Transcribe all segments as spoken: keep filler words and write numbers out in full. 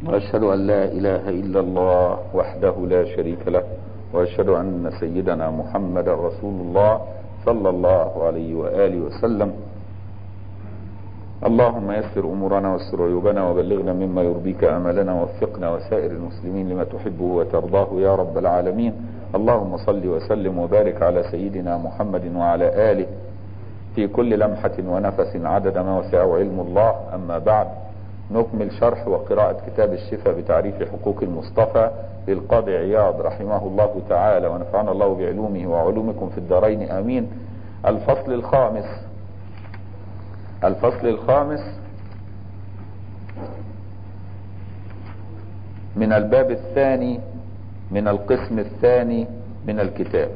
وأشهد أن لا إله إلا الله وحده لا شريك له، وأشهد أن سيدنا محمد رسول الله صلى الله عليه وآله وسلم. اللهم يسر أمورنا واستر عيوبنا وبلغنا مما يرضيك آمالنا، ووفقنا وسائر المسلمين لما تحبه وترضاه يا رب العالمين. اللهم صل وسلم وبارك على سيدنا محمد وعلى آله في كل لمحة ونفس عدد ما وسعه علم الله. أما بعد، نكمل شرح وقراءة كتاب الشفاء بتعريف حقوق المصطفى للقاضي عياض رحمه الله تعالى، ونفعنا الله بعلومه وعلومكم في الدارين آمين. الفصل الخامس الفصل الخامس من الباب الثاني من القسم الثاني من الكتاب.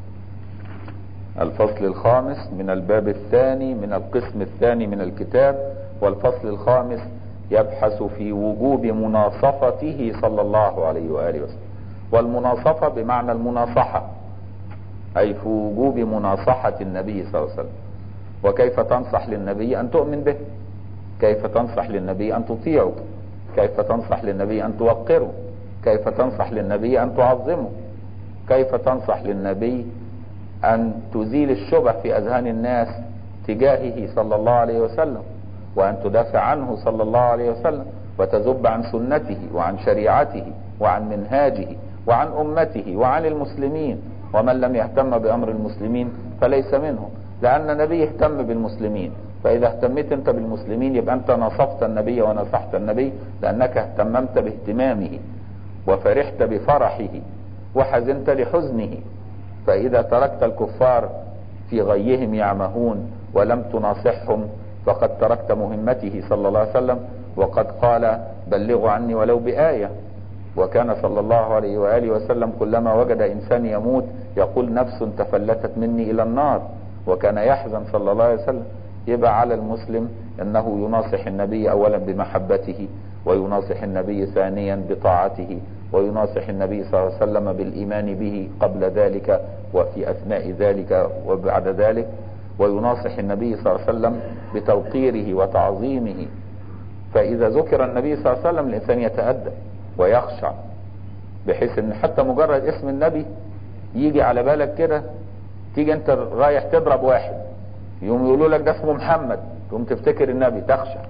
الفصل الخامس من الباب الثاني من القسم الثاني من الكتاب. والفصل الخامس يبحث في وجوب مناصفته صلى الله عليه وآله وسلم. والمناصفة بمعنى المناصحة، أي في وجوب مناصحة النبي صلى الله عليه وسلم. وكيف تنصح للنبي أن تؤمن به، كيف تنصح للنبي أن تطيعه، كيف تنصح للنبي أن توقره، كيف تنصح للنبي أن تعظمه، كيف تنصح للنبي أن تزيل الشبه في أذهان الناس تجاهه صلى الله عليه وسلم، وأن تدافع عنه صلى الله عليه وسلم، وتذب عن سنته وعن شريعته وعن منهاجه وعن أمته وعن المسلمين. ومن لم يهتم بأمر المسلمين فليس منهم، لأن النبي اهتم بالمسلمين. فإذا اهتمت أنت بالمسلمين يبقى أنت نصفت النبي ونصحت النبي، لأنك اهتممت باهتمامه وفرحت بفرحه وحزنت لحزنه. فإذا تركت الكفار في غيهم يعمهون ولم تناصحهم فقد تركت مهمته صلى الله عليه وسلم. وقد قال: بلغوا عني ولو بآية. وكان صلى الله عليه وآله وسلم كلما وجد إنسان يموت يقول: نفس تفلتت مني إلى النار. وكان يحزن صلى الله عليه وسلم. يبقى على المسلم أنه يناصح النبي أولا بمحبته، ويناصح النبي ثانيا بطاعته، ويناصح النبي صلى الله عليه وسلم بالإيمان به قبل ذلك وفي أثناء ذلك وبعد ذلك، ويناصح النبي صلى الله عليه وسلم بتوقيره وتعظيمه. فإذا ذكر النبي صلى الله عليه وسلم الإنسان يتأدب ويخشع، بحيث أن حتى مجرد اسم النبي يجي على بالك كده، تيجي أنت رايح تضرب واحد يوم يقولوا لك ده اسمه محمد، تقوم تفتكر النبي تخشع،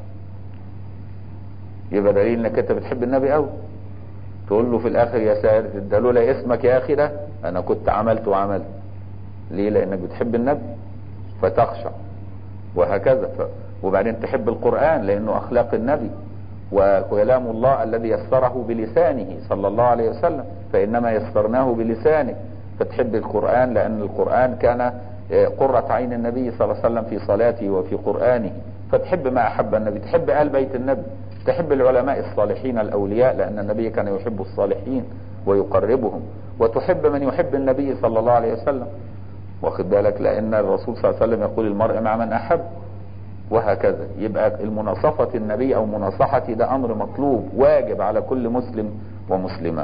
يبقى دليل انك انت بتحب النبي قوي. تقول له في الاخر: يا سائر ده لولا اسمك يا اخي ده انا كنت عملت وعملت. ليه؟ لانك بتحب النبي فتخشع، وهكذا. ف... وبعدين تحب القرآن لانه اخلاق النبي وكلام الله الذي يسره بلسانه صلى الله عليه وسلم، فانما يسرناه بلسانه. فتحب القرآن لان القرآن كان قرة عين النبي صلى الله عليه وسلم في صلاته وفي قرآنه. فتحب ما أحب النبي، تحب آل بيت النبي، تحب العلماء الصالحين الأولياء لأن النبي كان يحب الصالحين ويقربهم، وتحب من يحب النبي صلى الله عليه وسلم. واخد بالك؟ لأن الرسول صلى الله عليه وسلم يقول: المرء مع من أحب. وهكذا. يبقى المناصفة النبي أو مناصحتي ده أمر مطلوب واجب على كل مسلم ومسلمة.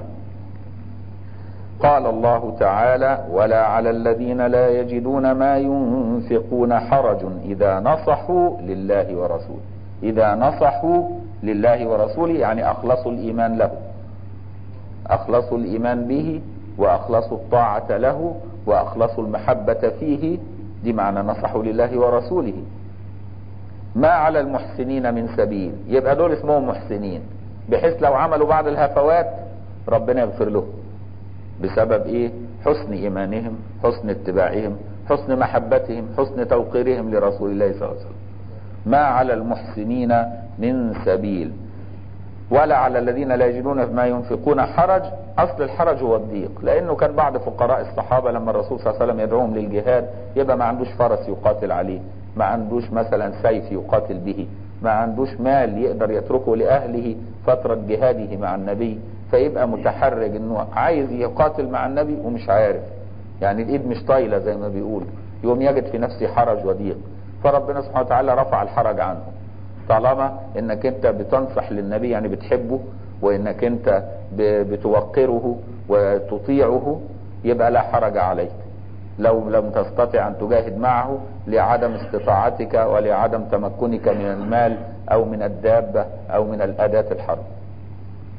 قال الله تعالى: ولا على الذين لا يجدون ما ينفقون حرج إذا نصحوا لله ورسوله. إذا نصحوا لله ورسوله يعني أخلصوا الإيمان له، أخلصوا الإيمان به، وأخلصوا الطاعة له، وأخلصوا المحبة فيه. دي معنى نصحوا لله ورسوله. ما على المحسنين من سبيل. يبقى دول اسمهم محسنين، بحيث لو عملوا بعض الهفوات ربنا يغفر لهم. بسبب ايه؟ حسن ايمانهم، حسن اتباعهم، حسن محبتهم، حسن توقيرهم لرسول الله صلى الله عليه وسلم. ما على المحسنين من سبيل. ولا على الذين لا يجدون ما ينفقون حرج. اصل الحرج هو الضيق، لانه كان بعض فقراء الصحابة لما الرسول صلى الله عليه وسلم يدعوهم للجهاد يبقى ما عندوش فرس يقاتل عليه، ما عندوش مثلا سيف يقاتل به، ما عندوش مال يقدر يتركه لأهله فترة جهاده مع النبي، فيبقى متحرج انه عايز يقاتل مع النبي ومش عارف، يعني الايد مش طايلة زي ما بيقول، يوم يجد في نفسه حرج وضيق. فربنا سبحانه وتعالى رفع الحرج عنه. طالما انك انت بتنصح للنبي يعني بتحبه، وانك انت بتوقره وتطيعه، يبقى لا حرج عليك لو لم تستطع ان تجاهد معه لعدم استطاعتك ولعدم تمكنك من المال او من الدابة او من الاداة الحرب.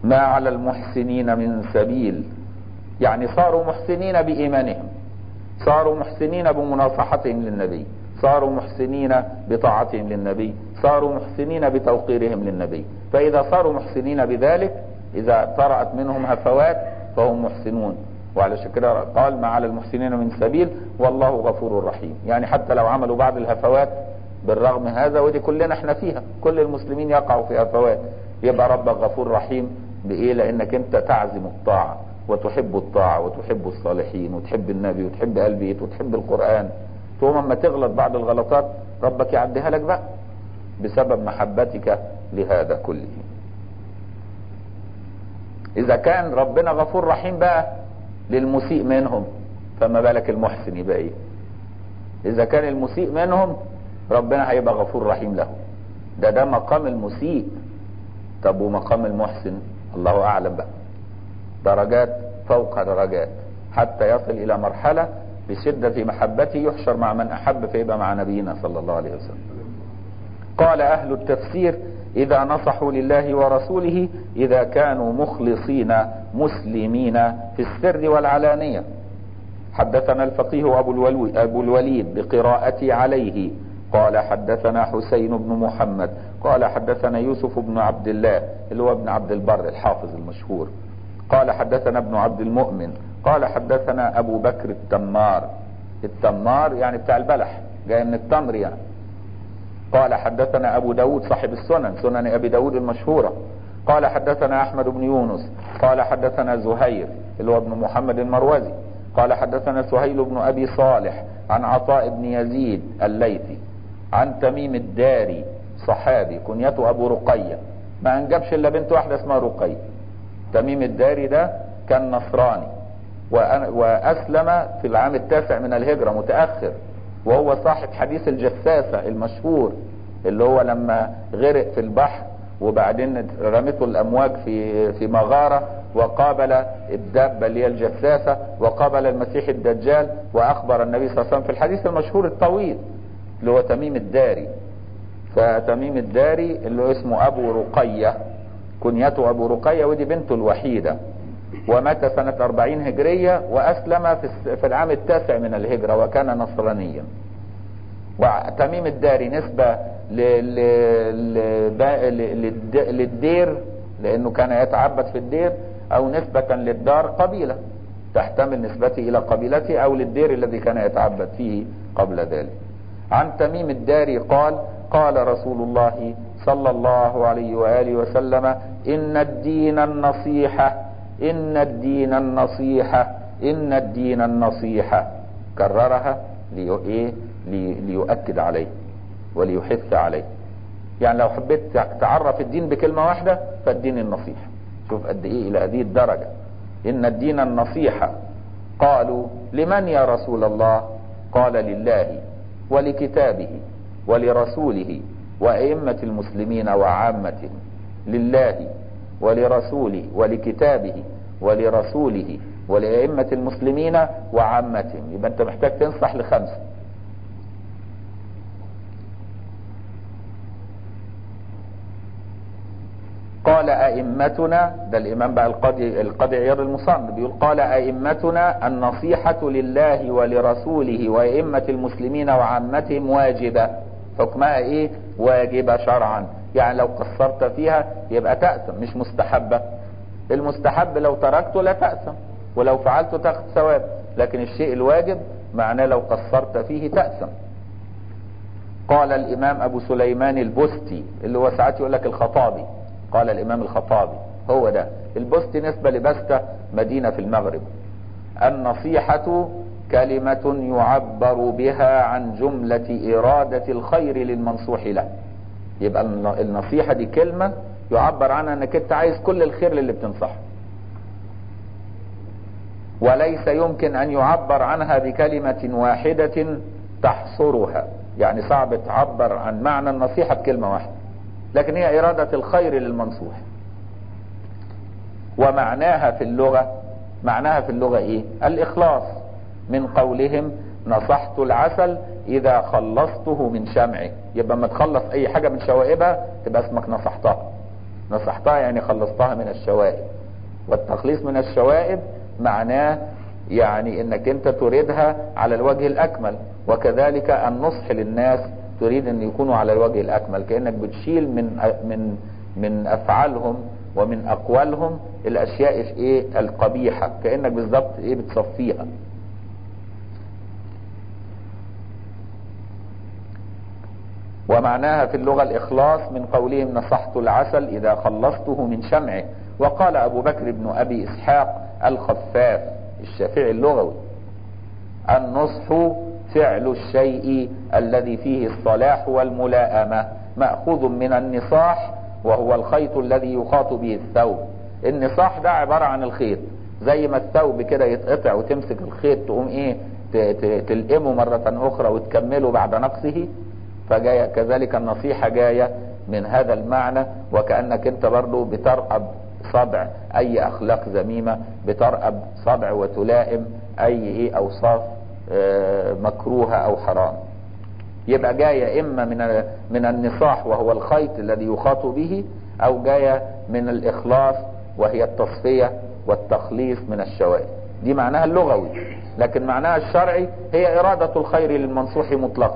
ما على المحسنين من سبيل، يعني صاروا محسنين بإيمانهم، صاروا محسنين بمناصحتهم للنبي، صاروا محسنين بطاعتهم للنبي، صاروا محسنين بتوقيرهم للنبي. فإذا صاروا محسنين بذلك، إذا طرأت منهم هفوات فهم محسنون. وعلى كده قال ما على المحسنين من سبيل والله غفور رحيم. يعني حتى لو عملوا بعض الهفوات بالرغم هذا، ودي كلنا احنا فيها، كل المسلمين يقعوا في هفوات، يبقى ربك غفور رحيم. بإيه؟ لأنك أنت تعزم الطاعة وتحب الطاعة وتحب الصالحين وتحب النبي وتحب آل بيت وتحب القرآن. ثم اما تغلط بعض الغلطات ربك يعديها لك بقى بسبب محبتك لهذا كله. إذا كان ربنا غفور رحيم بقى للمسيء منهم، فما بالك المحسن يبقى إيه؟ إذا كان المسيء منهم ربنا هيبقى غفور رحيم له. ده ده مقام المسيء. طب ومقام المحسن الله أعلم بقى، درجات فوق درجات، حتى يصل إلى مرحلة بشدة محبته يحشر مع من أحب فيبقى مع نبينا صلى الله عليه وسلم. قال أهل التفسير إذا نصحوا لله ورسوله إذا كانوا مخلصين مسلمين في السر والعلانية. حدثنا الفقيه أبو الوليد بقراءتي عليه قال حدثنا حسين بن محمد قال حدثنا يوسف بن عبد الله اللي هو ابن عبد البر الحافظ المشهور قال حدثنا ابن عبد المؤمن قال حدثنا أبو بكر التمار. التمار يعني بتاع البلح، جاي من التمر يعني. قال حدثنا أبو داود صاحب السنن، سنن أبي داود المشهورة. قال حدثنا أحمد بن يونس قال حدثنا زهير اللي هو ابن محمد المروزي قال حدثنا سهيل بن أبي صالح عن عطاء بن يزيد الليثي عن تميم الداري صحابي كنيته أبو رقية، ما أنجبش إلا بنت واحدة اسمها رقية. تميم الداري ده كان نصراني وأسلم في العام التاسع من الهجرة متأخر، وهو صاحب حديث الجساسة المشهور اللي هو لما غرق في البحر وبعدين رمته الأمواج في في مغارة وقابل الدابة اللي هي الجساسة وقابل المسيح الدجال وأخبر النبي صلى الله عليه وسلم في الحديث المشهور الطويل اللي هو تميم الداري. فتميم الداري اللي اسمه أبو رقية كنيته أبو رقية، ودي بنته الوحيدة، ومات سنة أربعين هجرية وأسلم في العام التاسع من الهجرة وكان نصرانيا. وتميم الداري نسبة للدير لأنه كان يتعبد في الدير، أو نسبة للدار قبيلة تحتمل نسبته إلى قبيلته، أو للدير الذي كان يتعبد فيه قبل ذلك. عن تميم الداري قال قال رسول الله صلى الله عليه وآله وسلم إن الدين النصيحة إن الدين النصيحة إن الدين النصيحة. كررها لي إيه؟ لي ليؤكد عليه وليحث عليه. يعني لو حبيت تعرف الدين بكلمة واحدة فالدين النصيحة. شوف قد إيه إلى هذه الدرجة. إن الدين النصيحة. قالوا لمن يا رسول الله؟ قال لله ولكتابه ولرسوله وأئمة المسلمين وعامتهم. لله ولرسوله ولكتابه ولرسوله ولأئمة المسلمين وعامتهم. يبقى أنت محتاج تنصح لخمسة. قال أئمتنا، ده الإمام بقى القاضي القاضي عياض المصنف بيقول قال أئمتنا النصيحة لله ولرسوله وأئمة المسلمين وعامتهم واجبة. حكمها إيه؟ واجبة شرعا. يعني لو قصرت فيها يبقى تأثم، مش مستحبة. المستحب لو تركته لا تأثم، ولو فعلته تاخد ثواب، لكن الشيء الواجب معناه لو قصرت فيه تأثم. قال الإمام أبو سليمان البستي اللي هو ساعات يقول لك الخطابي، قال الإمام الخطابي هو ده. البستي نسبة لبستة مدينة في المغرب. النصيحة كلمة يعبر بها عن جملة إرادة الخير للمنصوح له. يبقى النصيحة دي كلمة يعبر عنها انك انت عايز كل الخير للي بتنصحه، وليس يمكن ان يعبر عنها بكلمة واحدة تحصرها. يعني صعب تعبر عن معنى النصيحة بكلمة واحدة، لكن هي إرادة الخير للمنصوح. ومعناها في اللغة معناها في اللغة ايه؟ الإخلاص. من قولهم نصحت العسل إذا خلصته من شمعه. يبقى ما تخلص أي حاجة من شوائبها تبقى اسمك نصحتها. نصحتها يعني خلصتها من الشوائب، والتخليص من الشوائب معناه يعني انك انت تريدها على الوجه الاكمل، وكذلك النصح للناس تريد ان يكونوا على الوجه الاكمل، كأنك بتشيل من من من افعالهم ومن اقوالهم الاشياء ايه القبيحة، كأنك بالظبط ايه بتصفيها. ومعناها في اللغة الإخلاص من قولهم نصحت العسل إذا خلصته من شمعه. وقال أبو بكر بن أبي إسحاق الخفاف الشافعي اللغوي: النصح فعل الشيء الذي فيه الصلاح والملائمة، مأخوذ من النصاح وهو الخيط الذي يخاط به الثوب. النصاح ده عبارة عن الخيط، زي ما الثوب كده يتقطع وتمسك الخيط تقوم ايه تلقمه مرة أخرى وتكمله بعد نقصه، فجاية كذلك النصيحة جاية من هذا المعنى، وكأنك انت برضو بترقب صدع اي اخلاق ذميمة، بترقب صدع وتلائم اي ايه اوصاف اه مكروهة او حرام. يبقى جاية اما من من النصاح وهو الخيط الذي يخاط به، او جاية من الاخلاص وهي التصفية والتخليص من الشوائب. دي معناها اللغوي، لكن معناها الشرعي هي ارادة الخير للمنصوح مطلقا.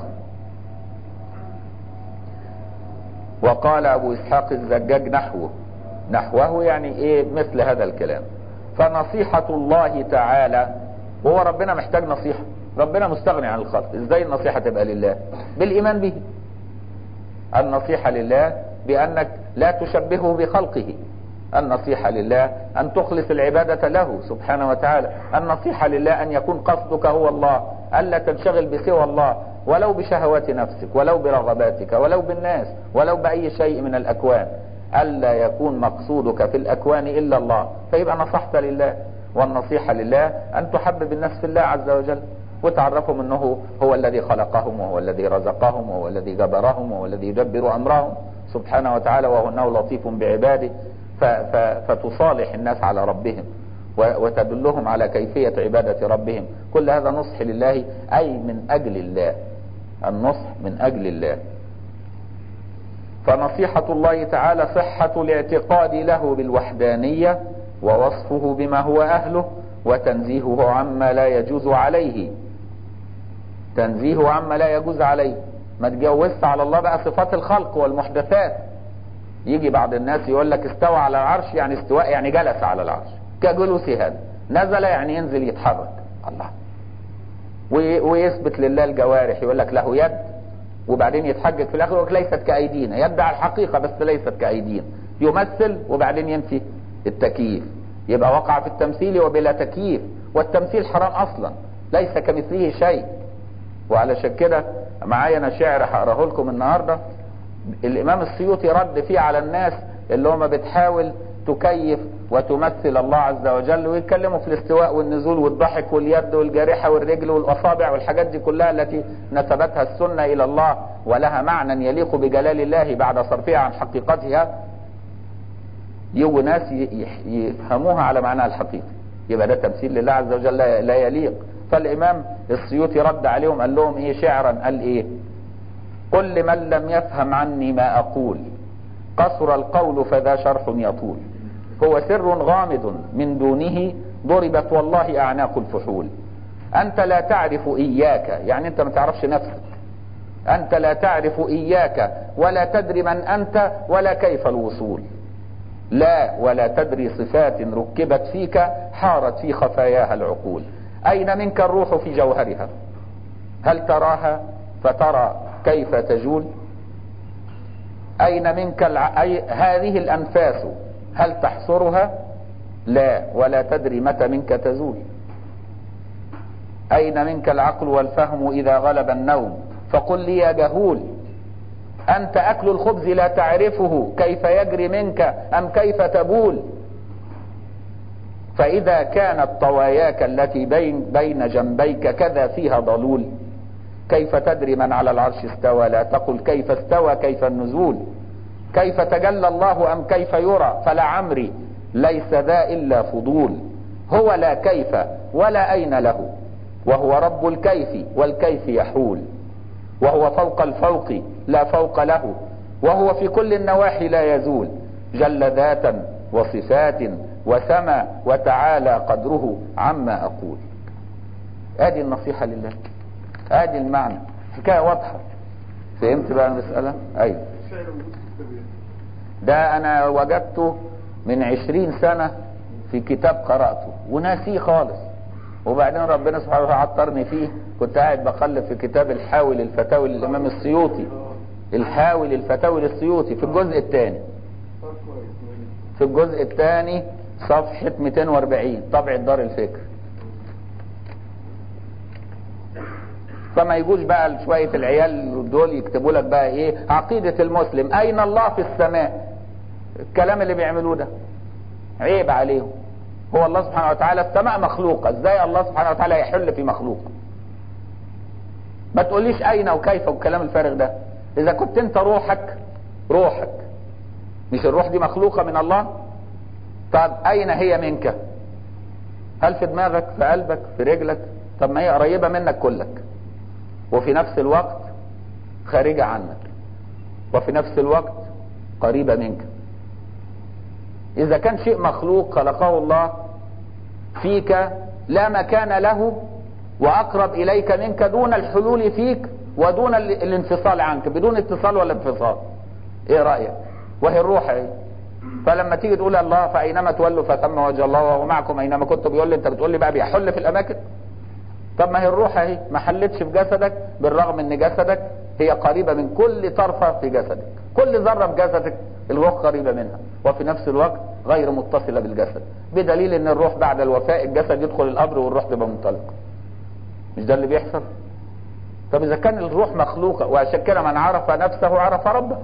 وقال ابو اسحاق الزجاج نحوه نحوه يعني ايه مثل هذا الكلام. فنصيحة الله تعالى، وهو ربنا محتاج نصيحة، ربنا مستغني عن الخلق، ازاي النصيحة تبقى لله؟ بالايمان به. النصيحة لله بانك لا تشبهه بخلقه، النصيحة لله ان تخلص العبادة له سبحانه وتعالى، النصيحة لله ان يكون قصدك هو الله، الا تنشغل بسوى الله، ولو بشهوات نفسك ولو برغباتك ولو بالناس ولو بأي شيء من الأكوان، ألا يكون مقصودك في الأكوان إلا الله، فيبقى نصحت لله. والنصيحة لله أن تحبب الناس في الله عز وجل، وتعرفهم أنه هو الذي خلقهم وهو الذي رزقهم وهو الذي جبرهم وهو الذي يدبر أمرهم سبحانه وتعالى، وهو أنه لطيف بعباده، فتصالح الناس على ربهم وتدلهم على كيفية عبادة ربهم. كل هذا نصح لله، أي من أجل الله، النصح من أجل الله. فنصيحة الله تعالى صحة الاعتقاد له بالوحدانية ووصفه بما هو أهله، وتنزيهه عما لا يجوز عليه، تنزيهه عما لا يجوز عليه. ما تجوزت على الله بقى صفات الخلق والمحدثات. يجي بعض الناس يقول لك استوى على العرش، يعني استواء يعني جلس على العرش كجلوس هذا، نزل يعني ينزل يتحرك الله، ويثبت لله الجوارح، يقول لك له يد، وبعدين يتحجج في الاخر يقول لك ليست كايدينا، يدعي الحقيقه بس ليست كايدينا، يمثل وبعدين ينفي التكييف، يبقى وقع في التمثيل وبلا تكييف، والتمثيل حرام اصلا، ليس كمثله شيء. وعلشان كده معايا انا شعر هقراه لكم النهارده، الامام السيوطي رد فيه على الناس اللي هم بتحاول تكيف وتمثل الله عز وجل، ويتكلموا في الاستواء والنزول والضحك واليد والجارحة والرجل والأصابع والحاجات دي كلها التي نسبتها السنة إلى الله ولها معنى يليق بجلال الله بعد صرفها عن حقيقتها. يجوا ناس يفهموها على معناها الحقيقي، يبقى ده تمثيل لله عز وجل لا يليق. فالإمام السيوطي رد عليهم قال لهم إيه شعرا، قال إيه: قل لمن لم يفهم عني ما أقول، قصر القول فذا شرح يطول، هو سر غامض من دونه ضربت والله أعناق الفحول. أنت لا تعرف إياك، يعني أنت ما تعرفش نفسك، أنت لا تعرف إياك ولا تدري من أنت ولا كيف الوصول، لا ولا تدري صفات ركبت فيك حارت في خفاياها العقول. أين منك الروح في جوهرها؟ هل تراها فترى كيف تجول؟ أين منك الع... أي... هذه الأنفاس هل تحصرها؟ لا ولا تدري متى منك تزول. أين منك العقل والفهم إذا غلب النوم؟ فقل لي يا جهول، أنت أكل الخبز لا تعرفه كيف يجري منك أم كيف تبول؟ فإذا كانت طواياك التي بين, بين جنبيك كذا فيها ضلول، كيف تدري من على العرش استوى؟ لا تقل كيف استوى كيف النزول. كيف تجلى الله أم كيف يرى؟ فلا عمري ليس ذا إلا فضول. هو لا كيف ولا أين له، وهو رب الكيف والكيف يحول، وهو فوق الفوق لا فوق له، وهو في كل النواحي لا يزول. جل ذاتا وصفات وسما وتعالى قدره عما أقول. ادي النصيحة لله، ادي المعنى، حكاية واضحة. فهمت بقى المسألة؟ ايوه. ده انا وجدته من عشرين سنة في كتاب قرأته وناسيه خالص، وبعدين ربنا سبحانه وتعالى عطرني فيه. كنت قاعد بقلب في كتاب الحاوي للفتاوي للامام السيوطي، الحاوي للفتاوي للسيوطي في الجزء الثاني، في الجزء الثاني صفحة مئتين وأربعين، طبع دار الفكر. فما يجوش بقى شوية العيال دول يكتبوا لك بقى ايه عقيدة المسلم اين الله في السماء، الكلام اللي بيعملوه ده عيب عليهم. هو الله سبحانه وتعالى السماء مخلوقة، ازاي الله سبحانه وتعالى يحل في مخلوق؟ ما تقوليش اين وكيف والكلام الفارغ ده. اذا كنت انت روحك روحك مش الروح دي مخلوقة من الله؟ طب اين هي منك؟ هل في دماغك، في قلبك، في رجلك؟ طب ما هي قريبة منك كلك، وفي نفس الوقت خارجة عنك، وفي نفس الوقت قريبة منك. إذا كان شيء مخلوق خلقه الله فيك لا مكان له وأقرب إليك منك دون الحلول فيك ودون الانفصال عنك، بدون اتصال ولا انفصال، إيه رأيك؟ وهي الروح ايه؟ فلما تيجي تقول الله فأينما تولوا فثم وجه الله وهو معكم أينما كنتم، بيقول لي أنت بتقول لي بقى بيحل في الأماكن؟ طب ما هي الروح اهي ما حلتش في جسدك، بالرغم ان جسدك هي قريبة من كل طرفة في جسدك، كل ذرة في جسدك الروح قريبة منها، وفي نفس الوقت غير متصلة بالجسد، بدليل ان الروح بعد الوفاة الجسد يدخل القبر والروح تبقى منطلقة. مش ده اللي بيحصل؟ طب اذا كان الروح مخلوقة، وعشان كده من عرف نفسه عرف ربه.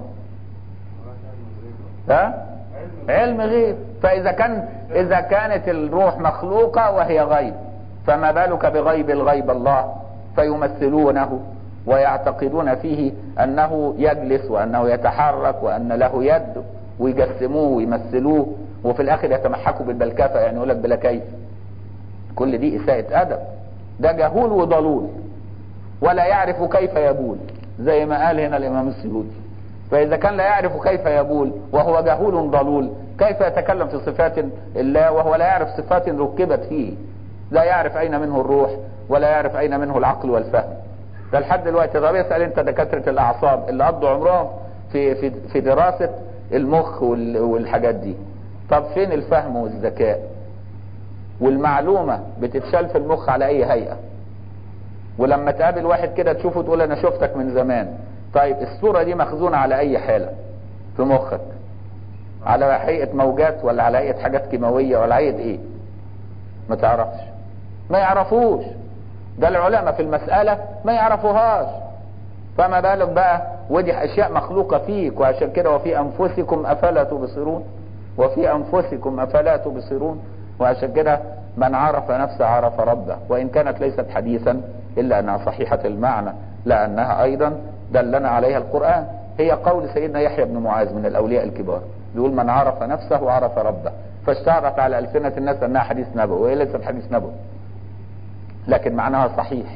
ها؟ علم غيب. فاذا كان اذا كانت الروح مخلوقة وهي غيب، فما بالك بغيب الغيب الله، فيمثلونه ويعتقدون فيه انه يجلس وانه يتحرك وان له يد، ويجسموه ويمثلوه، وفي الاخر يتمحكوا بالبلكفه، يعني يقول لك بلا كيف. كل دي اساءة ادب، ده جهول وضلول ولا يعرف كيف يبول، زي ما قال هنا الامام السيوطي. فاذا كان لا يعرف كيف يبول وهو جهول ضلول، كيف يتكلم في صفات الله وهو لا يعرف صفات ركبت فيه؟ لا يعرف اين منه الروح ولا يعرف اين منه العقل والفهم. ده لحد دلوقتي. طب اسال انت دكاتره الاعصاب اللي قضوا عمرهم في في في دراسه المخ والحاجات دي، طب فين الفهم والذكاء؟ والمعلومه بتتشال في المخ على اي هيئه، ولما تقابل واحد كده تشوفه تقول انا شفتك من زمان. طيب الصوره دي مخزونه على اي حاله في مخك؟ على هيئه موجات ولا على هيئه حاجات كيماويه ولا هيئه ايه؟ ما تعرفش، ما يعرفوش. ده العلماء في المسألة ما يعرفوهاش، فما بالك بقى ودي اشياء مخلوقة فيك. وعشان كده وفي انفسكم افلا تبصرون، وفي انفسكم افلا تبصرون. وعشان كده من عرف نفسه عرف ربه، وان كانت ليست حديثا الا انها صحيحة المعنى، لانها ايضا دلنا عليها القرآن. هي قول سيدنا يحيى بن معاذ من الاولياء الكبار، بيقول من عرف نفسه عرف ربه، فاشتهرت على ألسنة الناس انها حديث نبوي، وهي ليست حديث نبوي لكن معناها صحيح.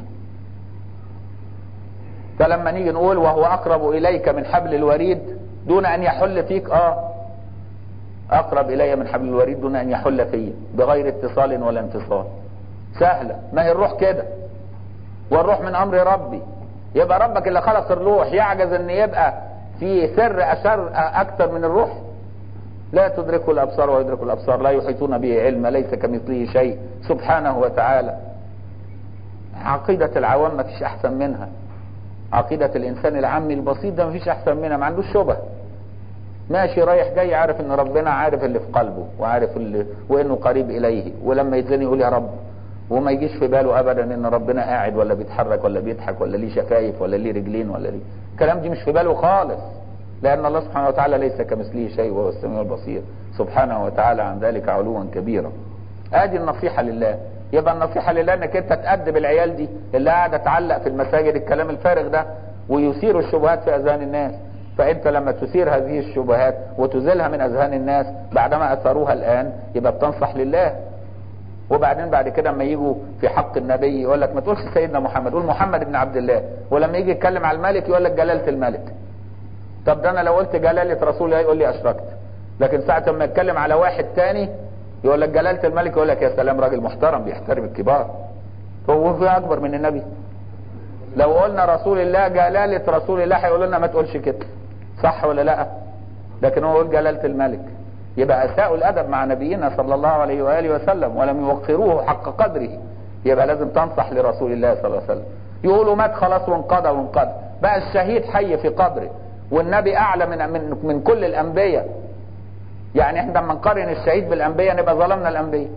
فلما نيجي نقول وهو اقرب اليك من حبل الوريد دون ان يحل فيك، اه اقرب الي من حبل الوريد دون ان يحل فيه بغير اتصال ولا انفصال، سهلة. ما هي الروح كده، والروح من امر ربي. يبقى ربك اللي خلق الروح يعجز ان يبقى في سر اشر اكثر من الروح؟ لا تدركه الابصار ويدرك الابصار، لا يحيطون به علما، ليس كمثله شيء سبحانه وتعالى. عقيدة العوام ما فيش احسن منها، عقيدة الانسان العامي البسيط ده ما فيش احسن منها، ما عندوش شبه، ماشي رايح جاي عارف ان ربنا عارف اللي في قلبه وعارف اللي وانه قريب اليه، ولما يتزني يقول يا رب، وما يجيش في باله ابدا ان ربنا قاعد ولا بيتحرك ولا بيضحك ولا ليه شفايف ولا ليه رجلين ولا ليه، الكلام دي مش في باله خالص، لان الله سبحانه وتعالى ليس كمثله شيء وهو السميع البصير سبحانه وتعالى عن ذلك علوا كبيرا. ادي النصيحة لله. يبقى النصيحة لله انك انت تأدب العيال دي اللي قاعدة تعلق في المساجد الكلام الفارغ ده ويثير الشبهات في اذهان الناس. فانت لما تثير هذه الشبهات وتزيلها من اذهان الناس بعدما اثروها الان، يبقى بتنصح لله. وبعدين بعد كده لما يجوا في حق النبي يقول لك ما تقولش سيدنا محمد، قول محمد بن عبد الله. ولما يجي يتكلم على الملك يقول لك جلالة الملك. طب ده انا لو قلت جلالة رسول الله يقول لي اشركت. لكن ساعة ما يتكلم على واحد تاني يقول لك جلالة الملك، يقول لك يا سلام راجل محترم بيحترم الكبار. هو في اكبر من النبي؟ لو قلنا رسول الله جلالة رسول الله هيقول لنا ما تقولش كده، صح ولا لا؟ لكن هو يقول جلالة الملك، يبقى اساءوا الادب مع نبينا صلى الله عليه واله وسلم ولم يوقروه حق قدره. يبقى لازم تنصح لرسول الله صلى الله عليه وسلم. يقولوا مات خلاص وانقضى وانقضى، بقى الشهيد حي في قبره والنبي اعلى من من من كل الانبياء. يعني احنا لما نقارن الشهيد بالانبياء نبقى ظلمنا الانبياء،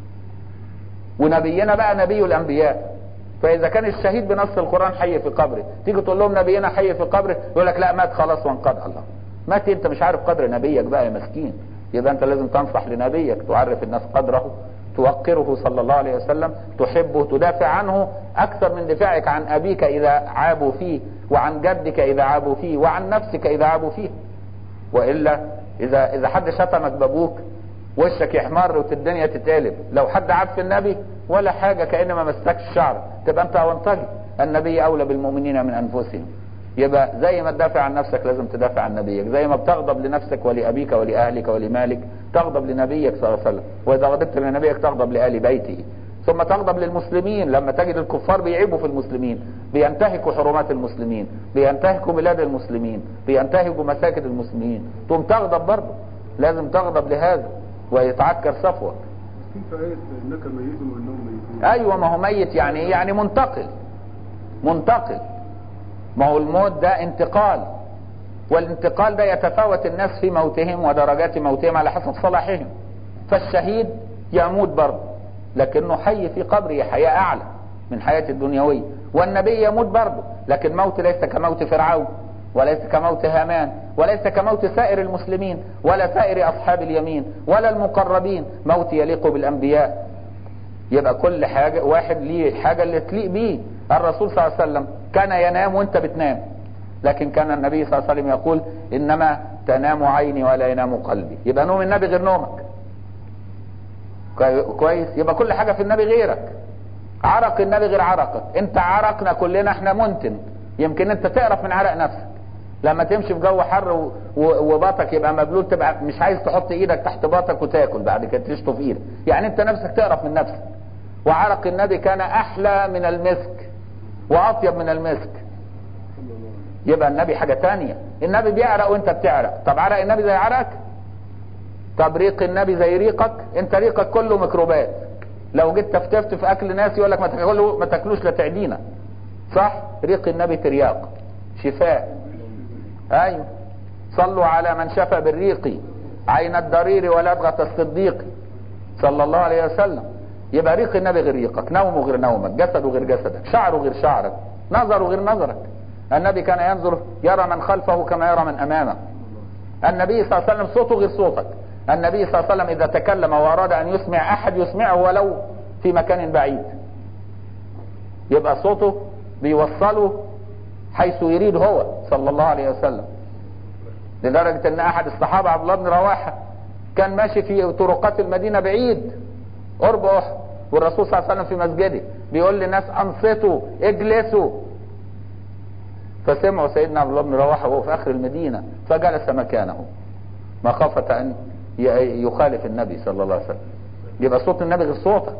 ونبينا بقى نبي الانبياء. فاذا كان الشهيد بنص القران حي في قبره، تيجي تقول لهم نبينا حي في قبره يقول لك لا مات خلاص وانقضى. الله، مات انت مش عارف قدر نبيك بقى يا مسكين. يبقى انت لازم تنصح لنبيك، تعرف الناس قدره، توقره صلى الله عليه وسلم، تحبه، تدافع عنه اكثر من دفاعك عن ابيك اذا عابوا فيه، وعن جدك اذا عابوا فيه، وعن نفسك اذا عابوا فيه. والا اذا اذا حد شتمك بابوك وشك يحمر والدنيا تتقلب. لو حد عاب في النبي ولا حاجه، كانما مسكش الشعر، تبقى انت اونطجي. النبي اولى بالمؤمنين من انفسهم. يبقى زي ما تدافع عن نفسك لازم تدافع عن نبيك، زي ما بتغضب لنفسك ولابيك ولأهلك ولمالك تغضب لنبيك صلى الله عليه وسلم، واذا غضبت لنبيك تغضب لآل بيته. ثم تغضب للمسلمين لما تجد الكفار بيعيبوا في المسلمين، بينتهكوا حرمات المسلمين، بينتهكوا بلاد المسلمين، بينتهكوا مساجد المسلمين، ثم تغضب برضه. لازم تغضب لهذا ويتعكر صفوك. انك ميت وانهم ميتون. ايوه، ما هو ميت يعني ايه؟ يعني منتقل. منتقل، ما هو الموت ده انتقال، والانتقال ده يتفاوت الناس في موتهم ودرجات موتهم على حسب صلاحهم. فالشهيد يموت برضه لكنه حي في قبره حياة اعلى من حياة الدنيوية، والنبي يموت برضه لكن موت ليس كموت فرعون، وليس كموت هامان، وليس كموت سائر المسلمين ولا سائر اصحاب اليمين ولا المقربين. موت يليق بالانبياء. يبقى كل حاجة واحد ليه حاجة اللي تليق بيه. الرسول صلى الله عليه وسلم كان ينام وانت بتنام، لكن كان النبي صلى الله عليه وسلم يقول انما تنام عيني ولا ينام قلبي. يبقى نوم النبي غير نومك. كويس؟ يبقى كل حاجة في النبي غيرك. عرق النبي غير عرقك. انت عرقنا كلنا احنا منتن، يمكن انت تعرف من عرق نفسك. لما تمشي في جو حر وباطك يبقى مبلول، تبقى مش عايز تحط ايدك تحت باطك وتاكل بعد كده تشطف ايدك. يعني انت نفسك تعرف من نفسك. وعرق النبي كان احلى من المسك واطيب من المسك. يبقى النبي حاجة تانية. النبي بيعرق وانت بتعرق. طب عرق النبي زي عرقك؟ طب ريق النبي زي ريقك؟ انت ريقك كله ميكروبات. لو جيت تفتفت في اكل ناس يقول لك ما تاكلوش ما تاكلوش لا تعدينا. صح؟ ريق النبي ترياق، شفاء. ايوه، صلوا على من شفى بالريق عين الضرير ولدغة الصديق صلى الله عليه وسلم. يبقى ريق النبي غير ريقك، نومه غير نومك، جسده غير جسدك، شعره غير شعرك، نظره غير نظرك. النبي كان ينظر يرى من خلفه كما يرى من امامه. النبي صلى الله عليه وسلم صوته غير صوتك. النبي صلى الله عليه وسلم اذا تكلم واراد ان يسمع احد يسمعه ولو في مكان بعيد. يبقى صوته بيوصله حيث يريد هو صلى الله عليه وسلم. لدرجة ان احد الصحابة عبد الله بن رواحة كان ماشي في طرقات المدينة بعيد قرب احد، والرسول صلى الله عليه وسلم في مسجده بيقول للناس انصتوا اجلسوا. فسمعوا سيدنا عبد الله بن رواحة وهو في اخر المدينة فجلس مكانه مخافة ان يخالف النبي صلى الله عليه وسلم. يبقى صوت النبي غير صوتك،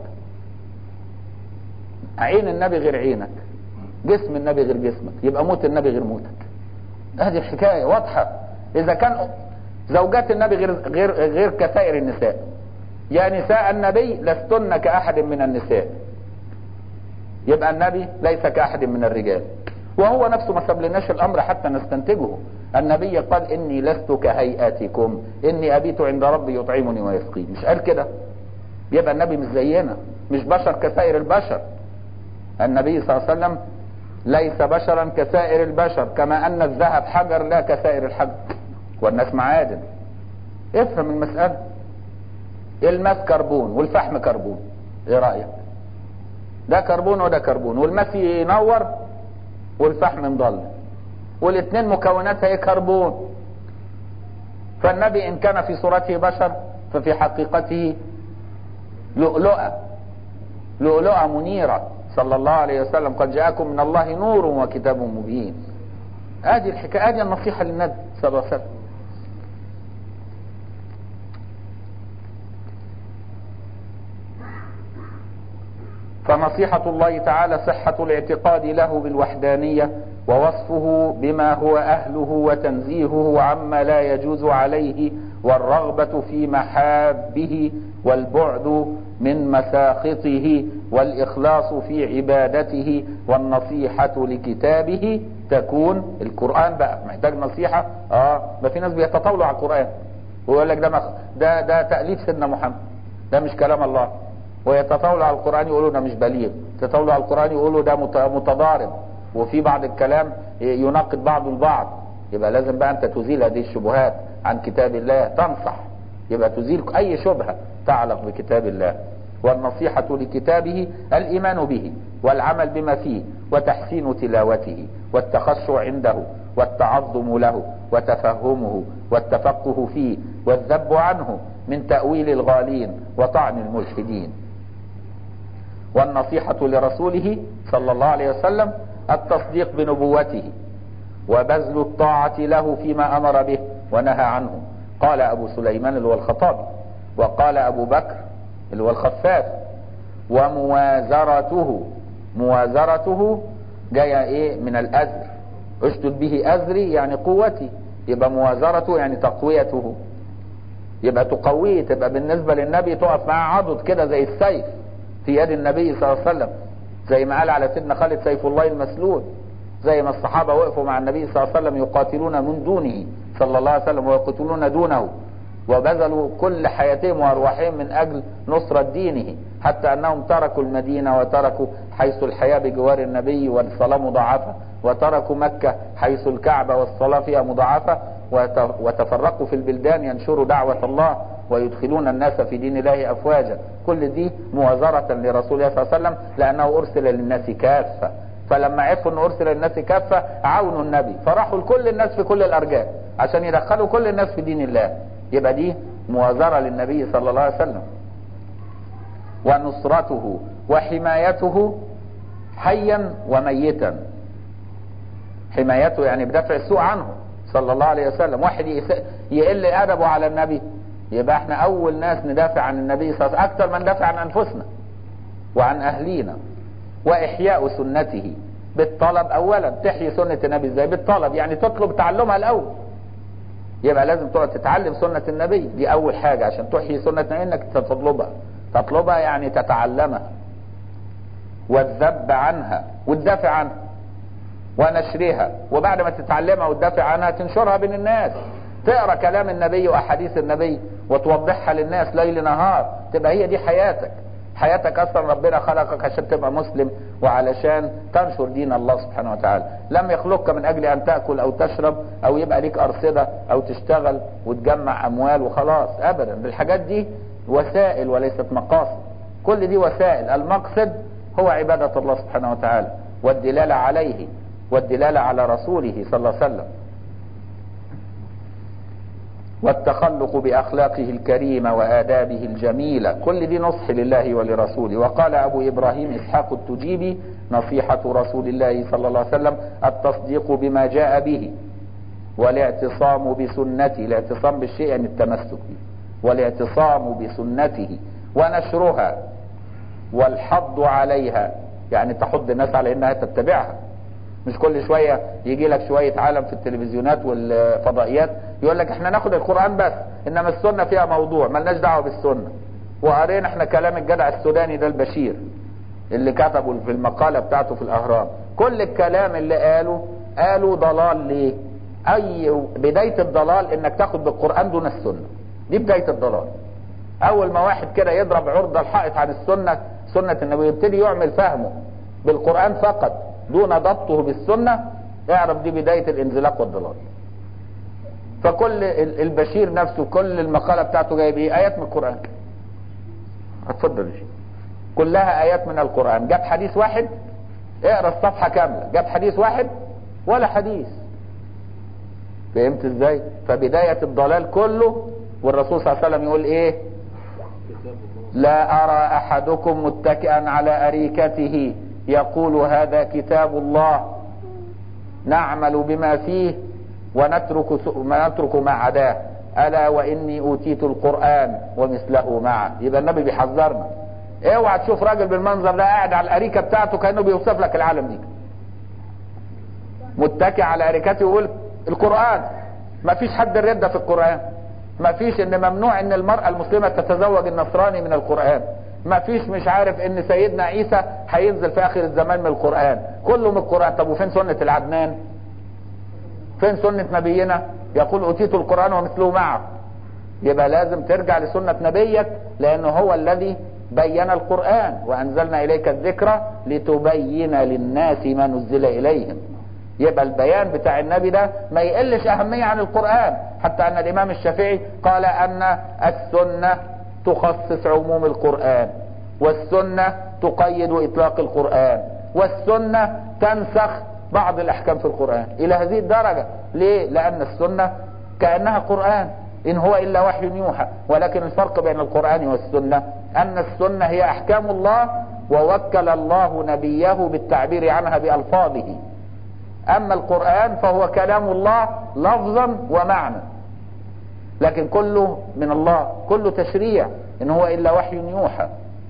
عين النبي غير عينك، جسم النبي غير جسمك. يبقى موت النبي غير موتك. هذه الحكاية واضحة. اذا كان زوجات النبي غير غير غير كسائر النساء، يا نساء النبي لستن كأحد من النساء، يبقى النبي ليس كأحد من الرجال. وهو نفسه ما سبلناش الامر حتى نستنتجه. النبي قال اني لست كهيئتكم اني ابيت عند ربي يطعمني ويسقيني. مش قال كده؟ يبقى النبي مش زينا، مش بشر كسائر البشر. النبي صلى الله عليه وسلم ليس بشرا كسائر البشر، كما ان الذهب حجر لا كسائر الحجر، والناس معادن. افهم المسألة. الماس كربون والفحم كربون، ايه رأيك؟ ده كربون وده كربون، والماس ينور والفحم مضل، والاثنين مكوناتها ايه؟ كربون. فالنبي ان كان في صورته بشر ففي حقيقته لؤلؤة لؤلؤة منيرة صلى الله عليه وسلم. قد جاءكم من الله نور وكتاب مبين. ادي الحكاية، ادي النصيحة للنبي صلى الله عليه وسلم. فنصيحة الله تعالى صحة الاعتقاد له بالوحدانية ووصفه بما هو أهله وتنزيهه عما لا يجوز عليه والرغبة في محابه والبعد من مساخطه والإخلاص في عبادته والنصيحة لكتابه تكون القرآن. بقى محتاج نصيحة. اه ما في ناس بيتطاولوا على القرآن ويقول لك ده مخ... ده ده تأليف سيدنا محمد، ده مش كلام الله، ويتطاولوا على القرآن يقولوا ده مش بليغ، يتطاولوا على القرآن يقولوا ده متضارب، وفي بعض الكلام يناقض بعض البعض. يبقى لازم بقى انت تزيل هذه الشبهات عن كتاب الله، تنصح، يبقى تزيل اي شبهة تعلق بكتاب الله. والنصيحة لكتابه الإيمان به والعمل بما فيه وتحسين تلاوته والتخشع عنده والتعظم له وتفهمه والتفقه فيه والذب عنه من تأويل الغالين وطعن الملحدين. والنصيحة لرسوله صلى الله عليه وسلم التصديق بنبوته وبذل الطاعة له فيما أمر به ونهى عنه. قال أبو سليمان اللي هو الخطابي، وقال أبو بكر اللي هو الخفاف. وموازرته، موازرته جاية ايه من الأزر، اشدد به أزري يعني قوتي، يبقى موازرته يعني تقويته، يبقى تقويه، تبقى بالنسبة للنبي تقف معاه عضد كده زي السيف في يد النبي صلى الله عليه وسلم، زي ما قال على سيدنا خالد سيف الله المسلول، زي ما الصحابة وقفوا مع النبي صلى الله عليه وسلم يقاتلون من دونه صلى الله عليه وسلم ويقتلون دونه، وبذلوا كل حياتهم وارواحهم من اجل نصرة دينه، حتى انهم تركوا المدينة وتركوا حيث الحياة بجوار النبي والصلاة مضاعفة، وتركوا مكة حيث الكعبة والصلاة فيها مضاعفة، وتفرقوا في البلدان ينشروا دعوة الله ويدخلون الناس في دين الله افواجا. كل دي موازرة لرسول الله صلى الله عليه وسلم لانه ارسل للناس كافة، فلما عرفوا انه ارسل للناس كافة عاونوا النبي، فراحوا لكل الناس في كل الارجاء عشان يدخلوا كل الناس في دين الله. يبقى دي موازرة للنبي صلى الله عليه وسلم. ونصرته وحمايته حيا وميتا، حمايته يعني بدفع السوء عنه صلى الله عليه وسلم. واحد يقل ادبه على النبي، يبقى احنا اول ناس ندافع عن النبي صلى الله عليه وسلم اكثر من ندافع عن انفسنا وعن اهلينا. واحياء سنته بالطلب، اولا تحيي سنة النبي ازاي؟ بالطلب، يعني تطلب تعلمها الاول، يبقى لازم تقعد تتعلم سنة النبي، دي اول حاجة عشان تحيي سنة النبي، انك تطلبها، تطلبها يعني تتعلمها. والذب عنها والدافع عنها ونشرها، وبعد ما تتعلمها وتدافع عنها تنشرها بين الناس، تقرأ كلام النبي واحاديث النبي وتوضحها للناس ليل نهار، تبقى هي دي حياتك. حياتك اصلا ربنا خلقك عشان تبقى مسلم وعلشان تنشر دين الله سبحانه وتعالى، لم يخلقك من اجل ان تأكل او تشرب او يبقى ليك ارصدة او تشتغل وتجمع اموال وخلاص، ابدا. الحاجات دي وسائل وليست مقاصد، كل دي وسائل، المقصد هو عبادة الله سبحانه وتعالى والدلالة عليه والدلالة على رسوله صلى الله عليه وسلم، والتخلق بأخلاقه الكريمة وآدابه الجميلة، كل دي نصح لله ولرسوله. وقال أبو إبراهيم إسحاق التجيبي نصيحة رسول الله صلى الله عليه وسلم التصديق بما جاء به والاعتصام بسنته، الاعتصام بالشيء يعني التمسك به، والاعتصام بسنته ونشرها والحض عليها، يعني تحض الناس على انها تتبعها، مش كل شوية يجي لك شوية عالم في التلفزيونات والفضائيات يقول لك احنا ناخد القرآن بس، انما السنة فيها موضوع ملناش دعوة بالسنة. وقرينا احنا كلام الجدع السوداني ده البشير اللي كتبه في المقالة بتاعته في الاهرام، كل الكلام اللي قاله قالوا ضلال. ليه؟ اي بداية الضلال انك تاخد بالقرآن دون السنة، دي بداية الضلال. اول ما واحد كده يضرب عرض الحائط عن السنة، سنة النبي، يبتدي يعمل فهمه بالقرآن فقط دون ضبطه بالسنة، اعرف دي بداية الانزلاق والضلال. فكل البشير نفسه كل المقالة بتاعته جايب ايه؟ ايات من القرآن. اتفضل يا شيخ. كلها ايات من القرآن، جاب حديث واحد اقرا الصفحة كاملة، جاب حديث واحد ولا حديث. فهمت ازاي؟ فبداية الضلال كله. والرسول صلى الله عليه وسلم يقول ايه؟ لا ارى احدكم متكئا على اريكته يقول هذا كتاب الله نعمل بما فيه ونترك ما نترك ما عداه، الا واني اوتيت القرآن ومثله معه. يبقى النبي بيحذرنا اوعى تشوف راجل بالمنظر ده قاعد على الاريكه بتاعته كانه بيوصف لك العالم دي، متكئ على اريكته ويقول القران. ما فيش حد الردة في القران، ما فيش ان ممنوع ان المرأة المسلمة تتزوج النصراني من القرآن، ما فيش مش عارف ان سيدنا عيسى هينزل في اخر الزمان من القرآن، كله من القرآن. طب وفين سنة العدنان؟ فين سنة نبينا يقول اوتيت القرآن ومثله معه؟ يبقى لازم ترجع لسنة نبيك، لانه هو الذي بين القرآن، وانزلنا اليك الذكر لتبين للناس ما نزل اليهم. يبقى البيان بتاع النبي ده ما يقلش اهمية عن القرآن، حتى ان الامام الشافعي قال ان السنة تخصص عموم القرآن، والسنة تقيد اطلاق القرآن، والسنة تنسخ بعض الاحكام في القرآن الى هذه الدرجة. ليه؟ لان السنة كأنها قرآن، ان هو الا وحي يوحى. ولكن الفرق بين القرآن والسنة ان السنة هي احكام الله، ووكل الله نبيه بالتعبير عنها بألفاظه. اما القرآن فهو كلام الله لفظا ومعنى، لكن كله من الله، كله تشريع، ان هو الا وحي يوحى.